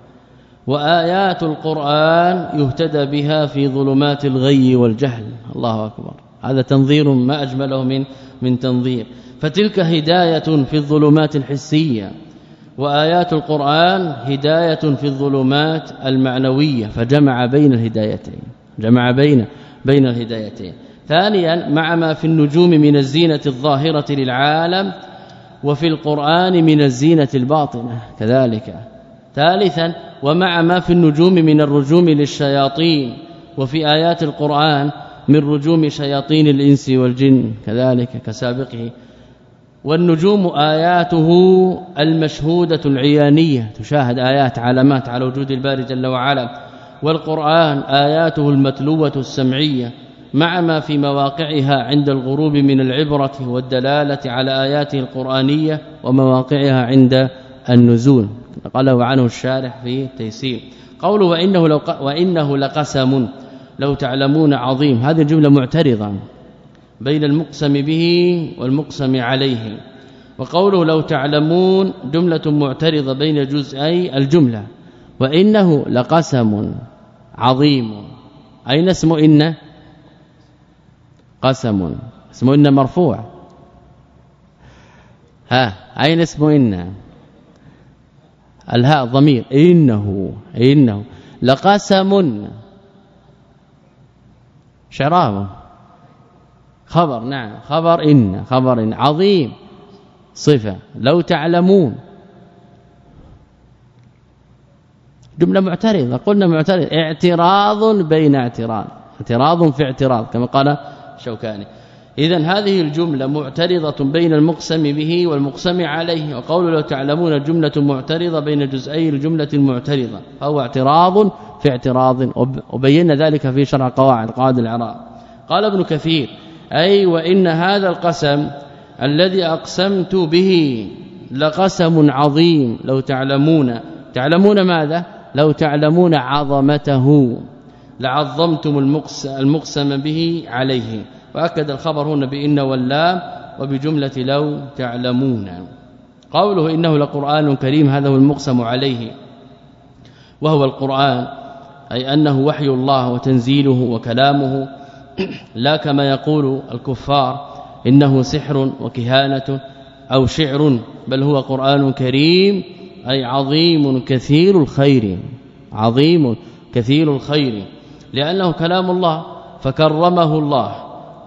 وآيات القرآن يهتدى بها في ظلمات الغي والجهل. الله أكبر، هذا تنظير ما أجمله من من تنظير. فتلك هداية في الظلمات الحسية، وآيات القرآن هداية في الظلمات المعنوية، فجمع بين الهدايتين، جمع بين بين الهدايتين. ثانيا مع ما في النجوم من الزينة الظاهرة للعالم، وفي القرآن من الزينة الباطنة كذلك. ثالثا ومع ما في النجوم من الرجوم للشياطين، وفي آيات القرآن من رجوم شياطين الإنس والجن كذلك كسابقه. والنجوم آياته المشهودة العيانية، تشاهد آيات علامات على وجود الباري جل وعلا. والقرآن آياته المتلوة السمعية، مع ما في مواقعها عند الغروب من العبرة والدلالة على آياته القرآنية، ومواقعها عند النزول، قاله عنه الشارح في تيسير. قوله وإنه, لو وإنه لقسم لو تعلمون عظيم، هذه جملة معترضة بين المقسم به والمقسم عليه، وقوله لو تعلمون جملة معترضة بين جزئي الجملة وإنه لقسم عظيم. أين اسم إن؟ قسم اسم إن مرفوع. ها أين اسم إن؟ الهاء ضمير إنه إنه لقسم شراب خبر نعم خبر إن خبر إن عظيم صفة لو تعلمون جملة معترضة قلنا معترض اعتراض بين اعتراض اعتراض في اعتراض كما قال شوكاني. إذن هذه الجملة معترضة بين المقسم به والمقسم عليه. وقول لو تعلمون جملة معترضة بين جزئي الجملة المعترضة فهو اعتراض في اعتراض وبينا ذلك في شرح قواعد قواعد الإعراب. قال ابن كثير أي وإن هذا القسم الذي أقسمت به لقسم عظيم لو تعلمون تعلمون ماذا لو تعلمون عظمته لعظمتم المقسم به عليه. وأكد الخبر هنا بإن واللام وبجملة لو تعلمون. قوله إنه لقرآن كريم هذا هو المقسم عليه وهو القرآن أي أنه وحي الله وتنزيله وكلامه لا كما يقول الكفار إنه سحر وكهانة أو شعر بل هو قرآن كريم أي عظيم كثير الخير عظيم كثير الخير لأنه كلام الله فكرمه الله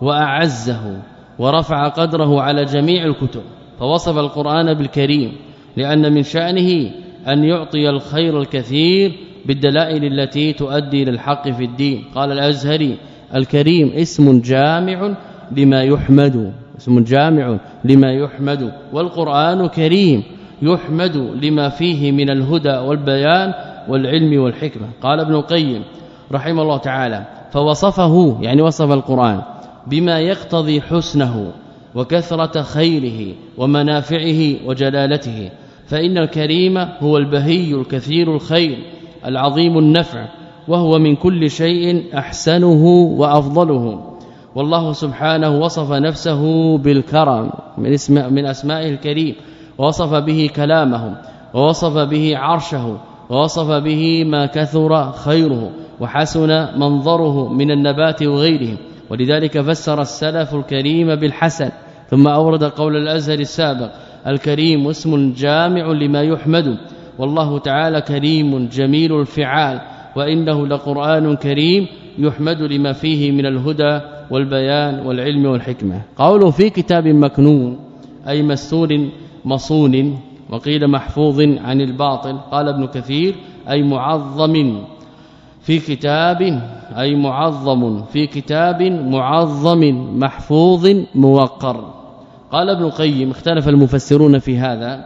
وأعزه ورفع قدره على جميع الكتب فوصف القرآن بالكريم لأن من شأنه أن يعطي الخير الكثير بالدلائل التي تؤدي للحق في الدين. قال الأزهري الكريم اسم جامع لما يحمد اسم جامع لما يحمد والقرآن كريم يحمد لما فيه من الهدى والبيان والعلم والحكمة. قال ابن القيم رحمه الله تعالى فوصفه يعني وصف القرآن بما يقتضي حسنه وكثرة خيره ومنافعه وجلالته فإن الكريم هو البهي الكثير الخير العظيم النفع وهو من كل شيء أحسنه وأفضله. والله سبحانه وصف نفسه بالكرم من اسم من اسمائه الكريم ووصف به كلامه ووصف به عرشه ووصف به ما كثر خيره وحسن منظره من النبات وغيره. ولذلك فسر السلف الكريم بالحسن ثم أورد قول الأزهر السابق الكريم اسم جامع لما يحمد والله تعالى كريم جميل الفعال وإنه لقرآن كريم يحمد لما فيه من الهدى والبيان والعلم والحكمة. قوله في كتاب مكنون أي مستور مصون وقيل محفوظ عن الباطل. قال ابن كثير أي معظم في كتاب أي معظم في كتاب معظم محفوظ موقر. قال ابن القيم اختلف المفسرون في هذا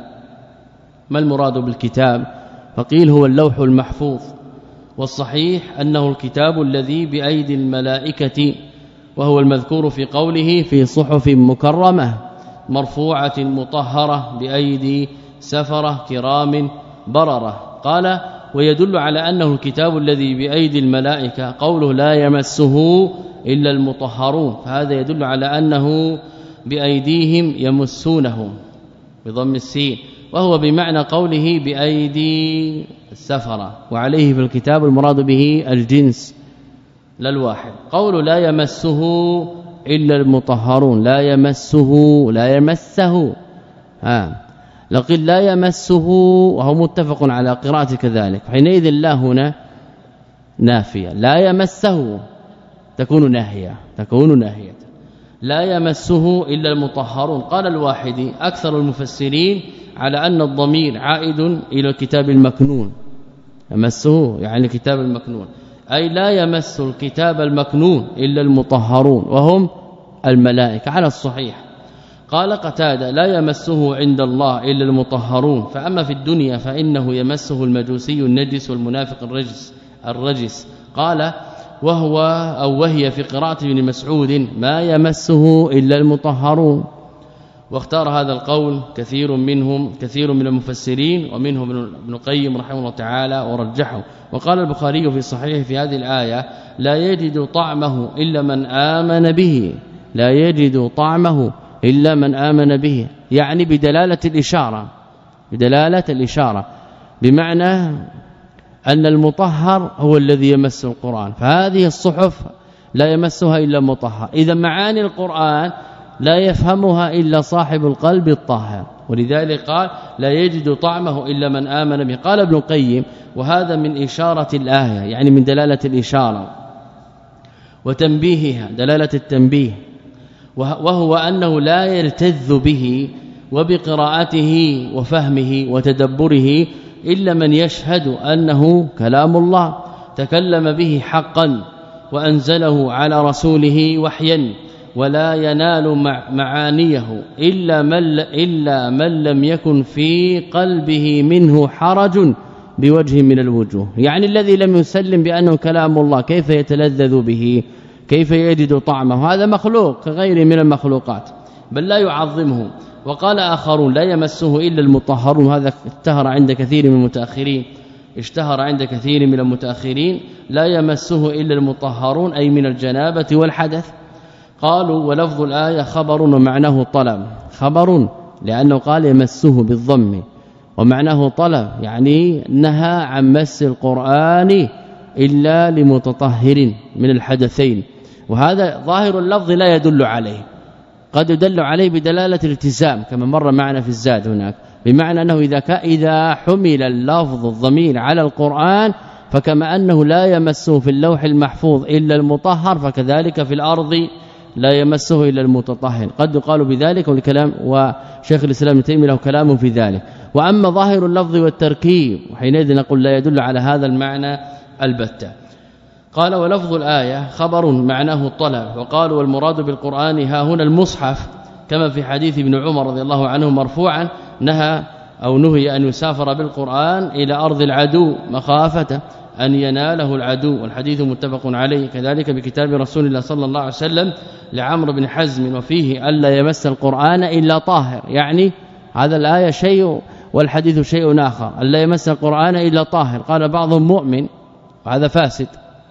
ما المراد بالكتاب فقيل هو اللوح المحفوظ والصحيح أنه الكتاب الذي بأيدي الملائكة وهو المذكور في قوله في صحف مكرمة مرفوعة مطهرة بأيدي سفرة كرام بررة. قال ويدل على أنه الكتاب الذي بأيدي الملائكة قوله لا يمسه إلا المطهرون فهذا يدل على أنه بأيديهم يمسونه بضم السين وهو بمعنى قوله بأيدي السفرة وعليه في الكتاب المراد به الجنس لا الواحد. قول لا يمسه إلا المطهرون لا يمسه لا يمسه ها لقد لا يمسه وهو متفق على قراءته كذلك حينئذ لا هنا نافية لا يمسه تكون ناهية تكون ناهية لا يمسه إلا المطهرون. قال الواحدي أكثر المفسرين على أن الضمير عائد إلى الكتاب المكنون يمسه يعني الكتاب المكنون أي لا يمس الكتاب المكنون إلا المطهرون وهم الملائكة على الصحيح. قال قتادة لا يمسه عند الله إلا المطهرون فأما في الدنيا فإنه يمسه المجوسي النجس والمنافق الرجس الرجس. قال وهو أو وهي في قراءة ابن مسعود ما يمسه إلا المطهرون. واختار هذا القول كثير منهم كثير من المفسرين ومنهم ابن القيم رحمه الله تعالى ورجحه. وقال البخاري في صحيحه في هذه الآية لا يجد طعمه إلا من آمن به لا يجد طعمه إلا من آمن به يعني بدلالة الإشارة بدلالة الإشارة بمعنى أن المطهر هو الذي يمس القرآن فهذه الصحف لا يمسها إلا مطهر. إذا معاني القرآن لا يفهمها إلا صاحب القلب الطاهر ولذلك قال لا يجد طعمه إلا من آمن به. قال ابن القيم وهذا من إشارة الآية يعني من دلالة الإشارة وتنبيهها دلالة التنبيه وهو أنه لا يلتذ به وبقراءته وفهمه وتدبره إلا من يشهد أنه كلام الله تكلم به حقا وأنزله على رسوله وحيا ولا ينال معانيه إلا من إلا من لم يكن في قلبه منه حرج بوجه من الوجوه. يعني الذي لم يسلم بأنه كلام الله كيف يتلذذ به كيف يجد طعمه؟ هذا مخلوق كغيره من المخلوقات بل لا يعظمه. وقال آخرون لا يمسه إلا المطهرون هذا اشتهر عند كثير من المتأخرين اشتهر عند كثير من المتأخرين لا يمسه إلا المطهرون أي من الجنابة والحدث. قالوا ولفظ الآية خبر ومعناه طلب خبر لأنه قال يمسه بالضم ومعناه طلب يعني نهى عن مس القرآن إلا لمتطهر من الحدثين وهذا ظاهر اللفظ لا يدل عليه قد يدل عليه بدلالة الالتزام كما مر معنا في الزاد هناك بمعنى أنه إذا إذا حمل اللفظ الضمير على القرآن فكما أنه لا يمسه في اللوح المحفوظ إلا المطهر فكذلك في الأرض لا يمسه إلا المتطهر. قد يقال بذلك والكلام وشيخ الإسلام ابن تيمية له كلام في ذلك. وأما ظاهر اللفظ والتركيب وحينئذ نقول لا يدل على هذا المعنى البتة. قال ولفظ الآية خبر معناه الطلب. وقالوا والمراد بالقرآن ها هنا المصحف كما في حديث ابن عمر رضي الله عنه مرفوعا نهى أو نهي أن يسافر بالقرآن إلى أرض العدو مخافة أن يناله العدو والحديث متفق عليه. كذلك بكتاب رسول الله صلى الله عليه وسلم لعمرو بن حزم وفيه ألا يمس القرآن إلا طاهر يعني هذا الآية شيء والحديث شيء آخر ألا يمس القرآن إلا طاهر. قال بعضهم مؤمن وهذا فاسد.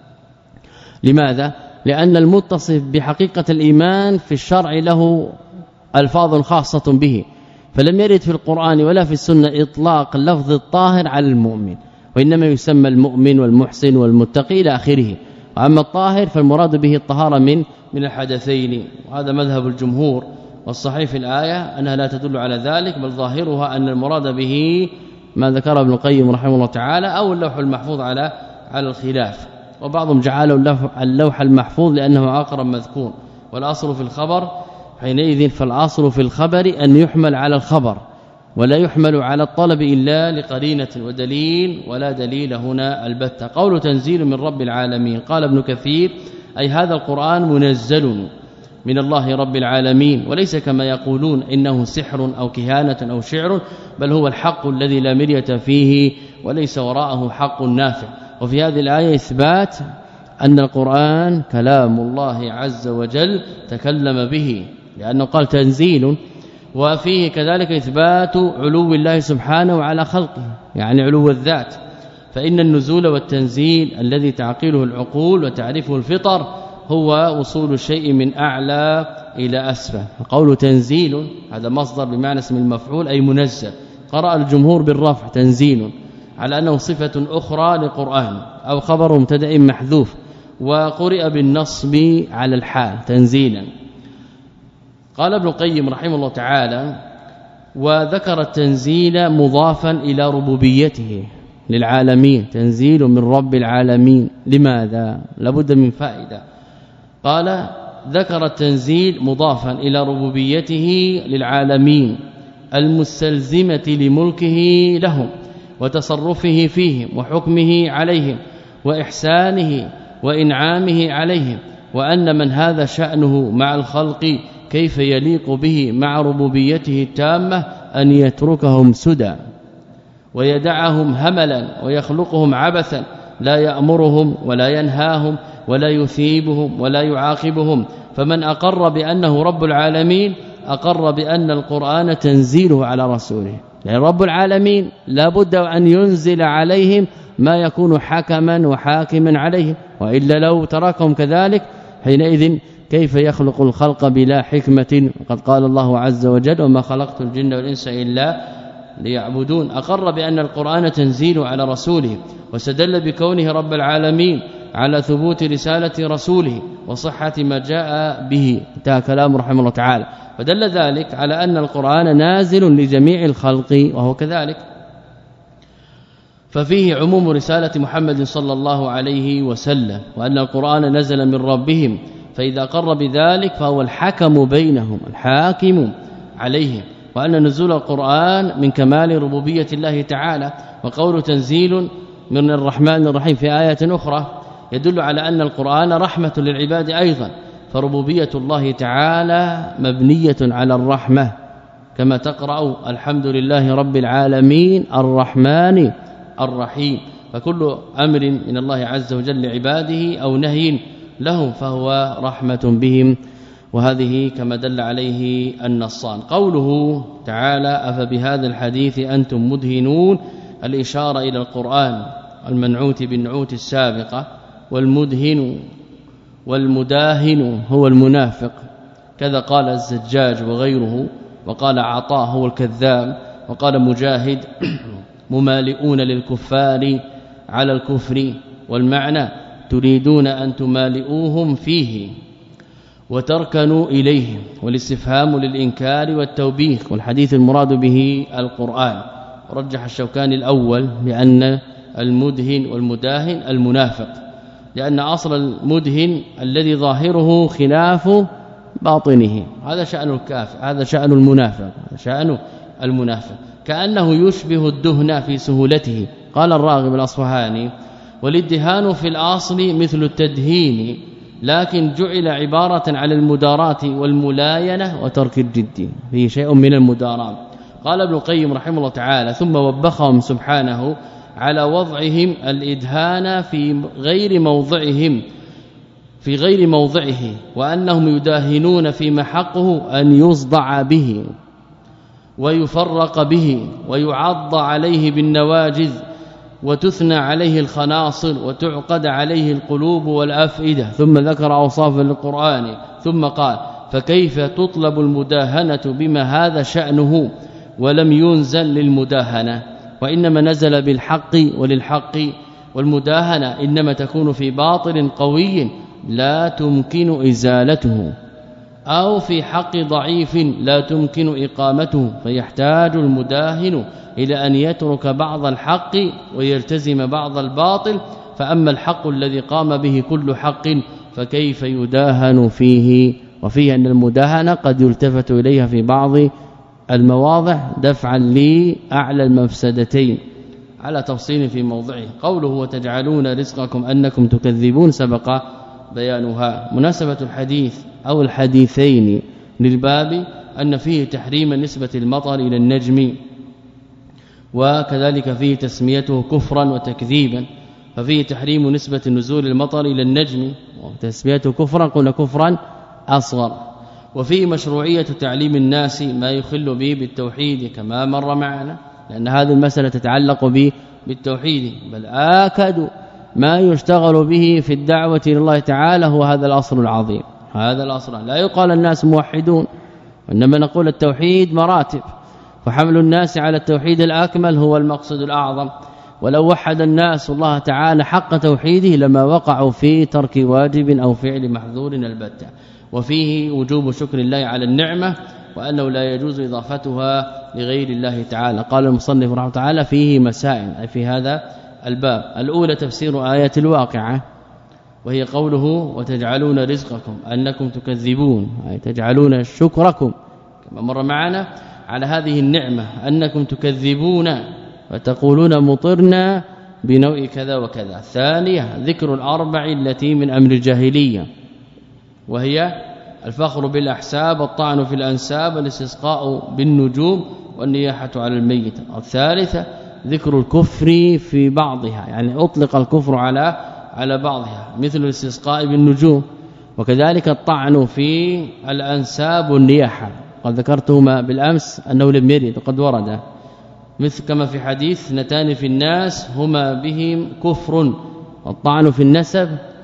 لماذا؟ لأن المتصف بحقيقة الإيمان في الشرع له ألفاظ خاصة به فلم يرد في القرآن ولا في السنة إطلاق لفظ الطاهر على المؤمن وإنما يسمى المؤمن والمحسن والمتقي إلى آخره. وأما الطاهر فالمراد به الطهارة من من الحدثين وهذا مذهب الجمهور والصحيح في الآية أنها لا تدل على ذلك بل ظاهرها أن المراد به ما ذكره ابن القيم رحمه الله تعالى أو اللوح المحفوظ على على الخلاف. وبعضهم جعلوا اللوح المحفوظ لأنه أقرب مذكور والأصل في الخبر حينئذ فالأصل في الخبر أن يحمل على الخبر ولا يحمل على الطلب إلا لقرينة ودليل ولا دليل هنا البتة. قول تنزيل من رب العالمين. قال ابن كثير أي هذا القرآن منزل من الله رب العالمين وليس كما يقولون إنه سحر أو كهانة أو شعر بل هو الحق الذي لا مرية فيه وليس وراءه حق نافع. وفي هذه الآية إثبات أن القرآن كلام الله عز وجل تكلم به لأنه قال تنزيل وفيه كذلك إثبات علو الله سبحانه على خلقه يعني علو الذات. فإن النزول والتنزيل الذي تعقله العقول وتعرفه الفطر هو وصول الشيء من أعلى إلى أسفل. قول تنزيل هذا مصدر بمعنى اسم المفعول أي منزل. قرأ الجمهور بالرفع تنزيل على أنه صفة أخرى للقرآن أو خبر مبتدا محذوف وقرئ بالنصب على الحال تنزيلا. قال ابن القيم رحمه الله تعالى وذكر التنزيل مضافا إلى ربوبيته للعالمين تنزيل من رب العالمين. لماذا؟ لابد من فائدة. قال ذكر التنزيل مضافا إلى ربوبيته للعالمين المستلزمة لملكه لهم وتصرفه فيهم وحكمه عليهم وإحسانه وإنعامه عليهم وأن من هذا شأنه مع الخلق كيف يليق به مع ربوبيته التامة أن يتركهم سدى ويدعهم هملا ويخلقهم عبثا لا يأمرهم ولا ينهاهم ولا يثيبهم ولا يعاقبهم. فمن أقر بأنه رب العالمين أقر بأن القرآن تنزيله على رسوله يعني رب العالمين لا بد أن ينزل عليهم ما يكون حكما وحاكما عليهم وإلا لو تركهم كذلك حينئذ كيف يخلق الخلق بلا حكمة وقد قال الله عز وجل وما خلقت الجن والانس الا ليعبدون. أقر بأن القرآن تنزيل على رسوله واستدل بكونه رب العالمين على ثبوت رسالة رسوله وصحة ما جاء به. انتهى كلام رحمه الله تعالى. فدل ذلك على أن القرآن نازل لجميع الخلق وهو كذلك. ففيه عموم رسالة محمد صلى الله عليه وسلم وأن القرآن نزل من ربهم، فإذا قر بذلك فهو الحكم بينهم الحاكم عليهم، وأن نزول القرآن من كمال ربوبية الله تعالى. وقول تنزيل من الرحمن الرحيم في آية أخرى يدل على أن القرآن رحمة للعباد أيضا، فربوبية الله تعالى مبنية على الرحمة كما تقرأ الحمد لله رب العالمين الرحمن الرحيم. فكل أمر من الله عز وجل لعباده أو نهي لهم فهو رحمة بهم، وهذه كما دل عليه النصان. قوله تعالى أفبهذا الحديث أنتم مدهنون، الإشارة إلى القرآن المنعوت بالنعوت السابقة، والمدهن والمداهن هو المنافق، كذا قال الزجاج وغيره، وقال عطاء هو الكذاب، وقال مجاهد ممالئون للكفار على الكفر، والمعنى تريدون أن تمالئوهم فيه وتركنوا إليه، والاستفهام للإنكار والتوبيخ، والحديث المراد به القرآن. رجح الشوكاني الأول بأن المدهن والمداهن المنافق، لأن أصل المدهن الذي ظاهره خلاف باطنه، هذا شأن الكافر، هذا شأن المنافق، هذا شأن المنافق، كأنه يشبه الدهن في سهولته. قال الراغب الأصفهاني والادهان في الأصل مثل التدهين، لكن جعل عبارة على المداراة والملاينة وترك الجد، فيه شيء من المداراة. قال ابن القيم رحمه الله تعالى ثم وبخهم سبحانه على وضعهم الإدهان في غير موضعهم في غير موضعه، وأنهم يداهنون فيما حقه أن يصدع به ويفرق به ويعض عليه بالنواجذ وتثنى عليه الخناصر وتعقد عليه القلوب والأفئدة. ثم ذكر أوصافا للقرآن ثم قال فكيف تطلب المداهنة بما هذا شأنه ولم ينزل للمداهنة، وإنما نزل بالحق وللحق، والمداهنة إنما تكون في باطل قوي لا تمكن إزالته، أو في حق ضعيف لا تمكن إقامته، فيحتاج المداهن إلى أن يترك بعض الحق ويلتزم بعض الباطل. فأما الحق الذي قام به كل حق فكيف يداهن فيه؟ وفيه أن المداهنة قد يلتفت إليها في بعض المواضع دفعا لأعلى المفسدتين على تفصيل في موضعه. قوله وتجعلون رزقكم أنكم تكذبون سبق بيانها. مناسبة الحديث أو الحديثين للباب أن فيه تحريم نسبة المطر إلى النجم، وكذلك فيه تسميته كفرا وتكذيبا، ففيه تحريم نسبة نزول المطر إلى النجم وتسميته كفرا، قلنا كفرا أصغر. وفيه مشروعية تعليم الناس ما يخل به بالتوحيد كما مر معنا، لأن هذه المسألة تتعلق به بالتوحيد، بل آكد ما يشتغل به في الدعوة إلى الله تعالى هو هذا الأصل العظيم. هذا الأصل لا يقال الناس موحدون، وإنما نقول التوحيد مراتب، فحمل الناس على التوحيد الأكمل هو المقصد الأعظم. ولو وحد الناس الله تعالى حق توحيده لما وقعوا في ترك واجب أو فعل محظور البتة. وفيه وجوب شكر الله على النعمة، وأنه لا يجوز إضافتها لغير الله تعالى. قال المصنف رحمه تعالى فيه مسائل أي في هذا الباب. الأولى تفسير آية الواقعة، وهي قوله وتجعلون رزقكم أنكم تكذبون، أي تجعلون شكركم كما مر معنا على هذه النعمة أنكم تكذبون وتقولون مطرنا بنوع كذا وكذا. ثانية ذكر الأربع التي من أمر الجاهلية، وهي الفخر بالأحساب، الطعن في الأنساب، الاستسقاء بالنجوم، والنياحة على الميت. الثالثة ذكر الكفر في بعضها، يعني أطلق الكفر على على بعضها مثل الاستسقاء بالنجوم، وكذلك الطعن في الأنساب والنياحة، قد ذكرتهما بالأمس أنه لم يرد وقد ورد، مثل كما في حديث اثنتان في الناس هما بهم كفر، الطعن في النسب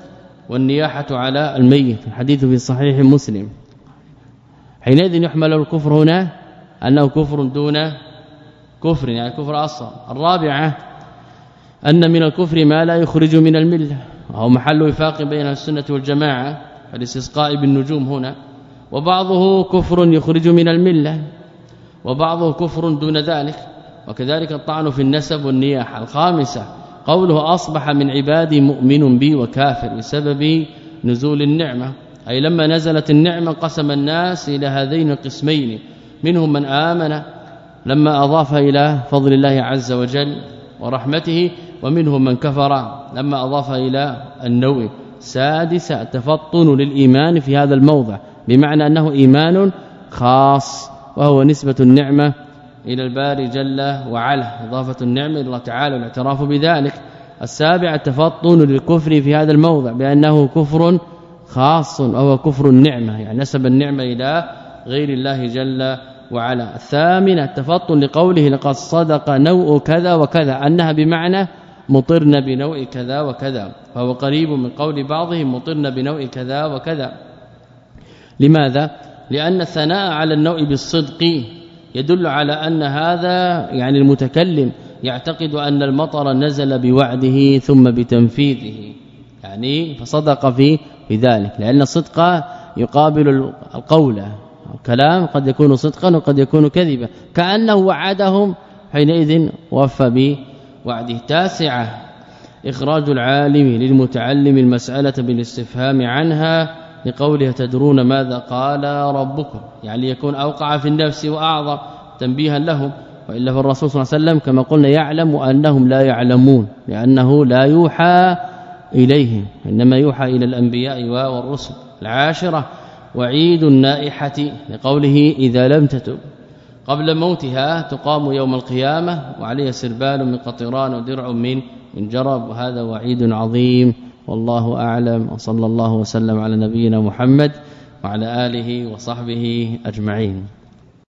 والنياحة على الميت، الحديث في صحيح مسلم. حينئذ يحمل الكفر هنا أنه كفر دون كفر، يعني كفر أصغر. الرابعة أن من الكفر ما لا يخرج من الملة، وهو محل وفاق بين السنة والجماعة، الاستسقاء بالنجوم هنا. وبعضه كفر يخرج من الملة، وبعضه كفر دون ذلك، وكذلك الطعن في النسب والنياحة. الخامسة قوله أصبح من عبادي مؤمن بي وكافر بسبب نزول النعمة، أي لما نزلت النعمة قسم الناس إلى هذين القسمين، منهم من آمن لما أضاف إلى فضل الله عز وجل ورحمته، ومنهم من كفر لما أضاف إلى النوء. سادسة التفطن للإيمان في هذا الموضع، بمعنى أنه إيمان خاص، وهو نسبة النعمة إلى الباري جل وعلا، إضافة النعمة إلى الله تعالى والاعتراف بذلك. السابع التفطن للكفر في هذا الموضع بأنه كفر خاص، وهو كفر النعمة، يعني نسب النعمة إلى غير الله جل وعلا. الثامنة التفطن لقوله لقد صدق نوء كذا وكذا، أنها بمعنى مطرنا بنوء كذا وكذا، فهو قريب من قول بعضهم مطرنا بنوء كذا وكذا. لماذا؟ لأن الثناء على النوء بالصدق يدل على أن هذا يعني المتكلم يعتقد أن المطر نزل بوعده ثم بتنفيذه، يعني فصدق في بذلك، لأن الصدق يقابل القول، الكلام قد يكون صدقا وقد يكون كذبا، كأنه وعدهم حينئذ وفى بوعده. تاسعة إخراج العالم للمتعلم المسألة بالاستفهام عنها، لقوله تدرون ماذا قال ربكم، يعني يكون أوقع في النفس وأعظم تنبيها لهم. وإلا فالرسول صلى الله عليه وسلم كما قلنا يعلم أنهم لا يعلمون، لأنه لا يوحى إليهم، إنما يوحى إلى الأنبياء والرسل. العاشرة وعيد النائحة، لقوله إذا لم تتب قبل موتها تقام يوم القيامة وعليها سربال من قطران ودرع من من جرب، وهذا وعيد عظيم. والله أعلم، وصلى الله وسلم على نبينا محمد وعلى آله وصحبه أجمعين.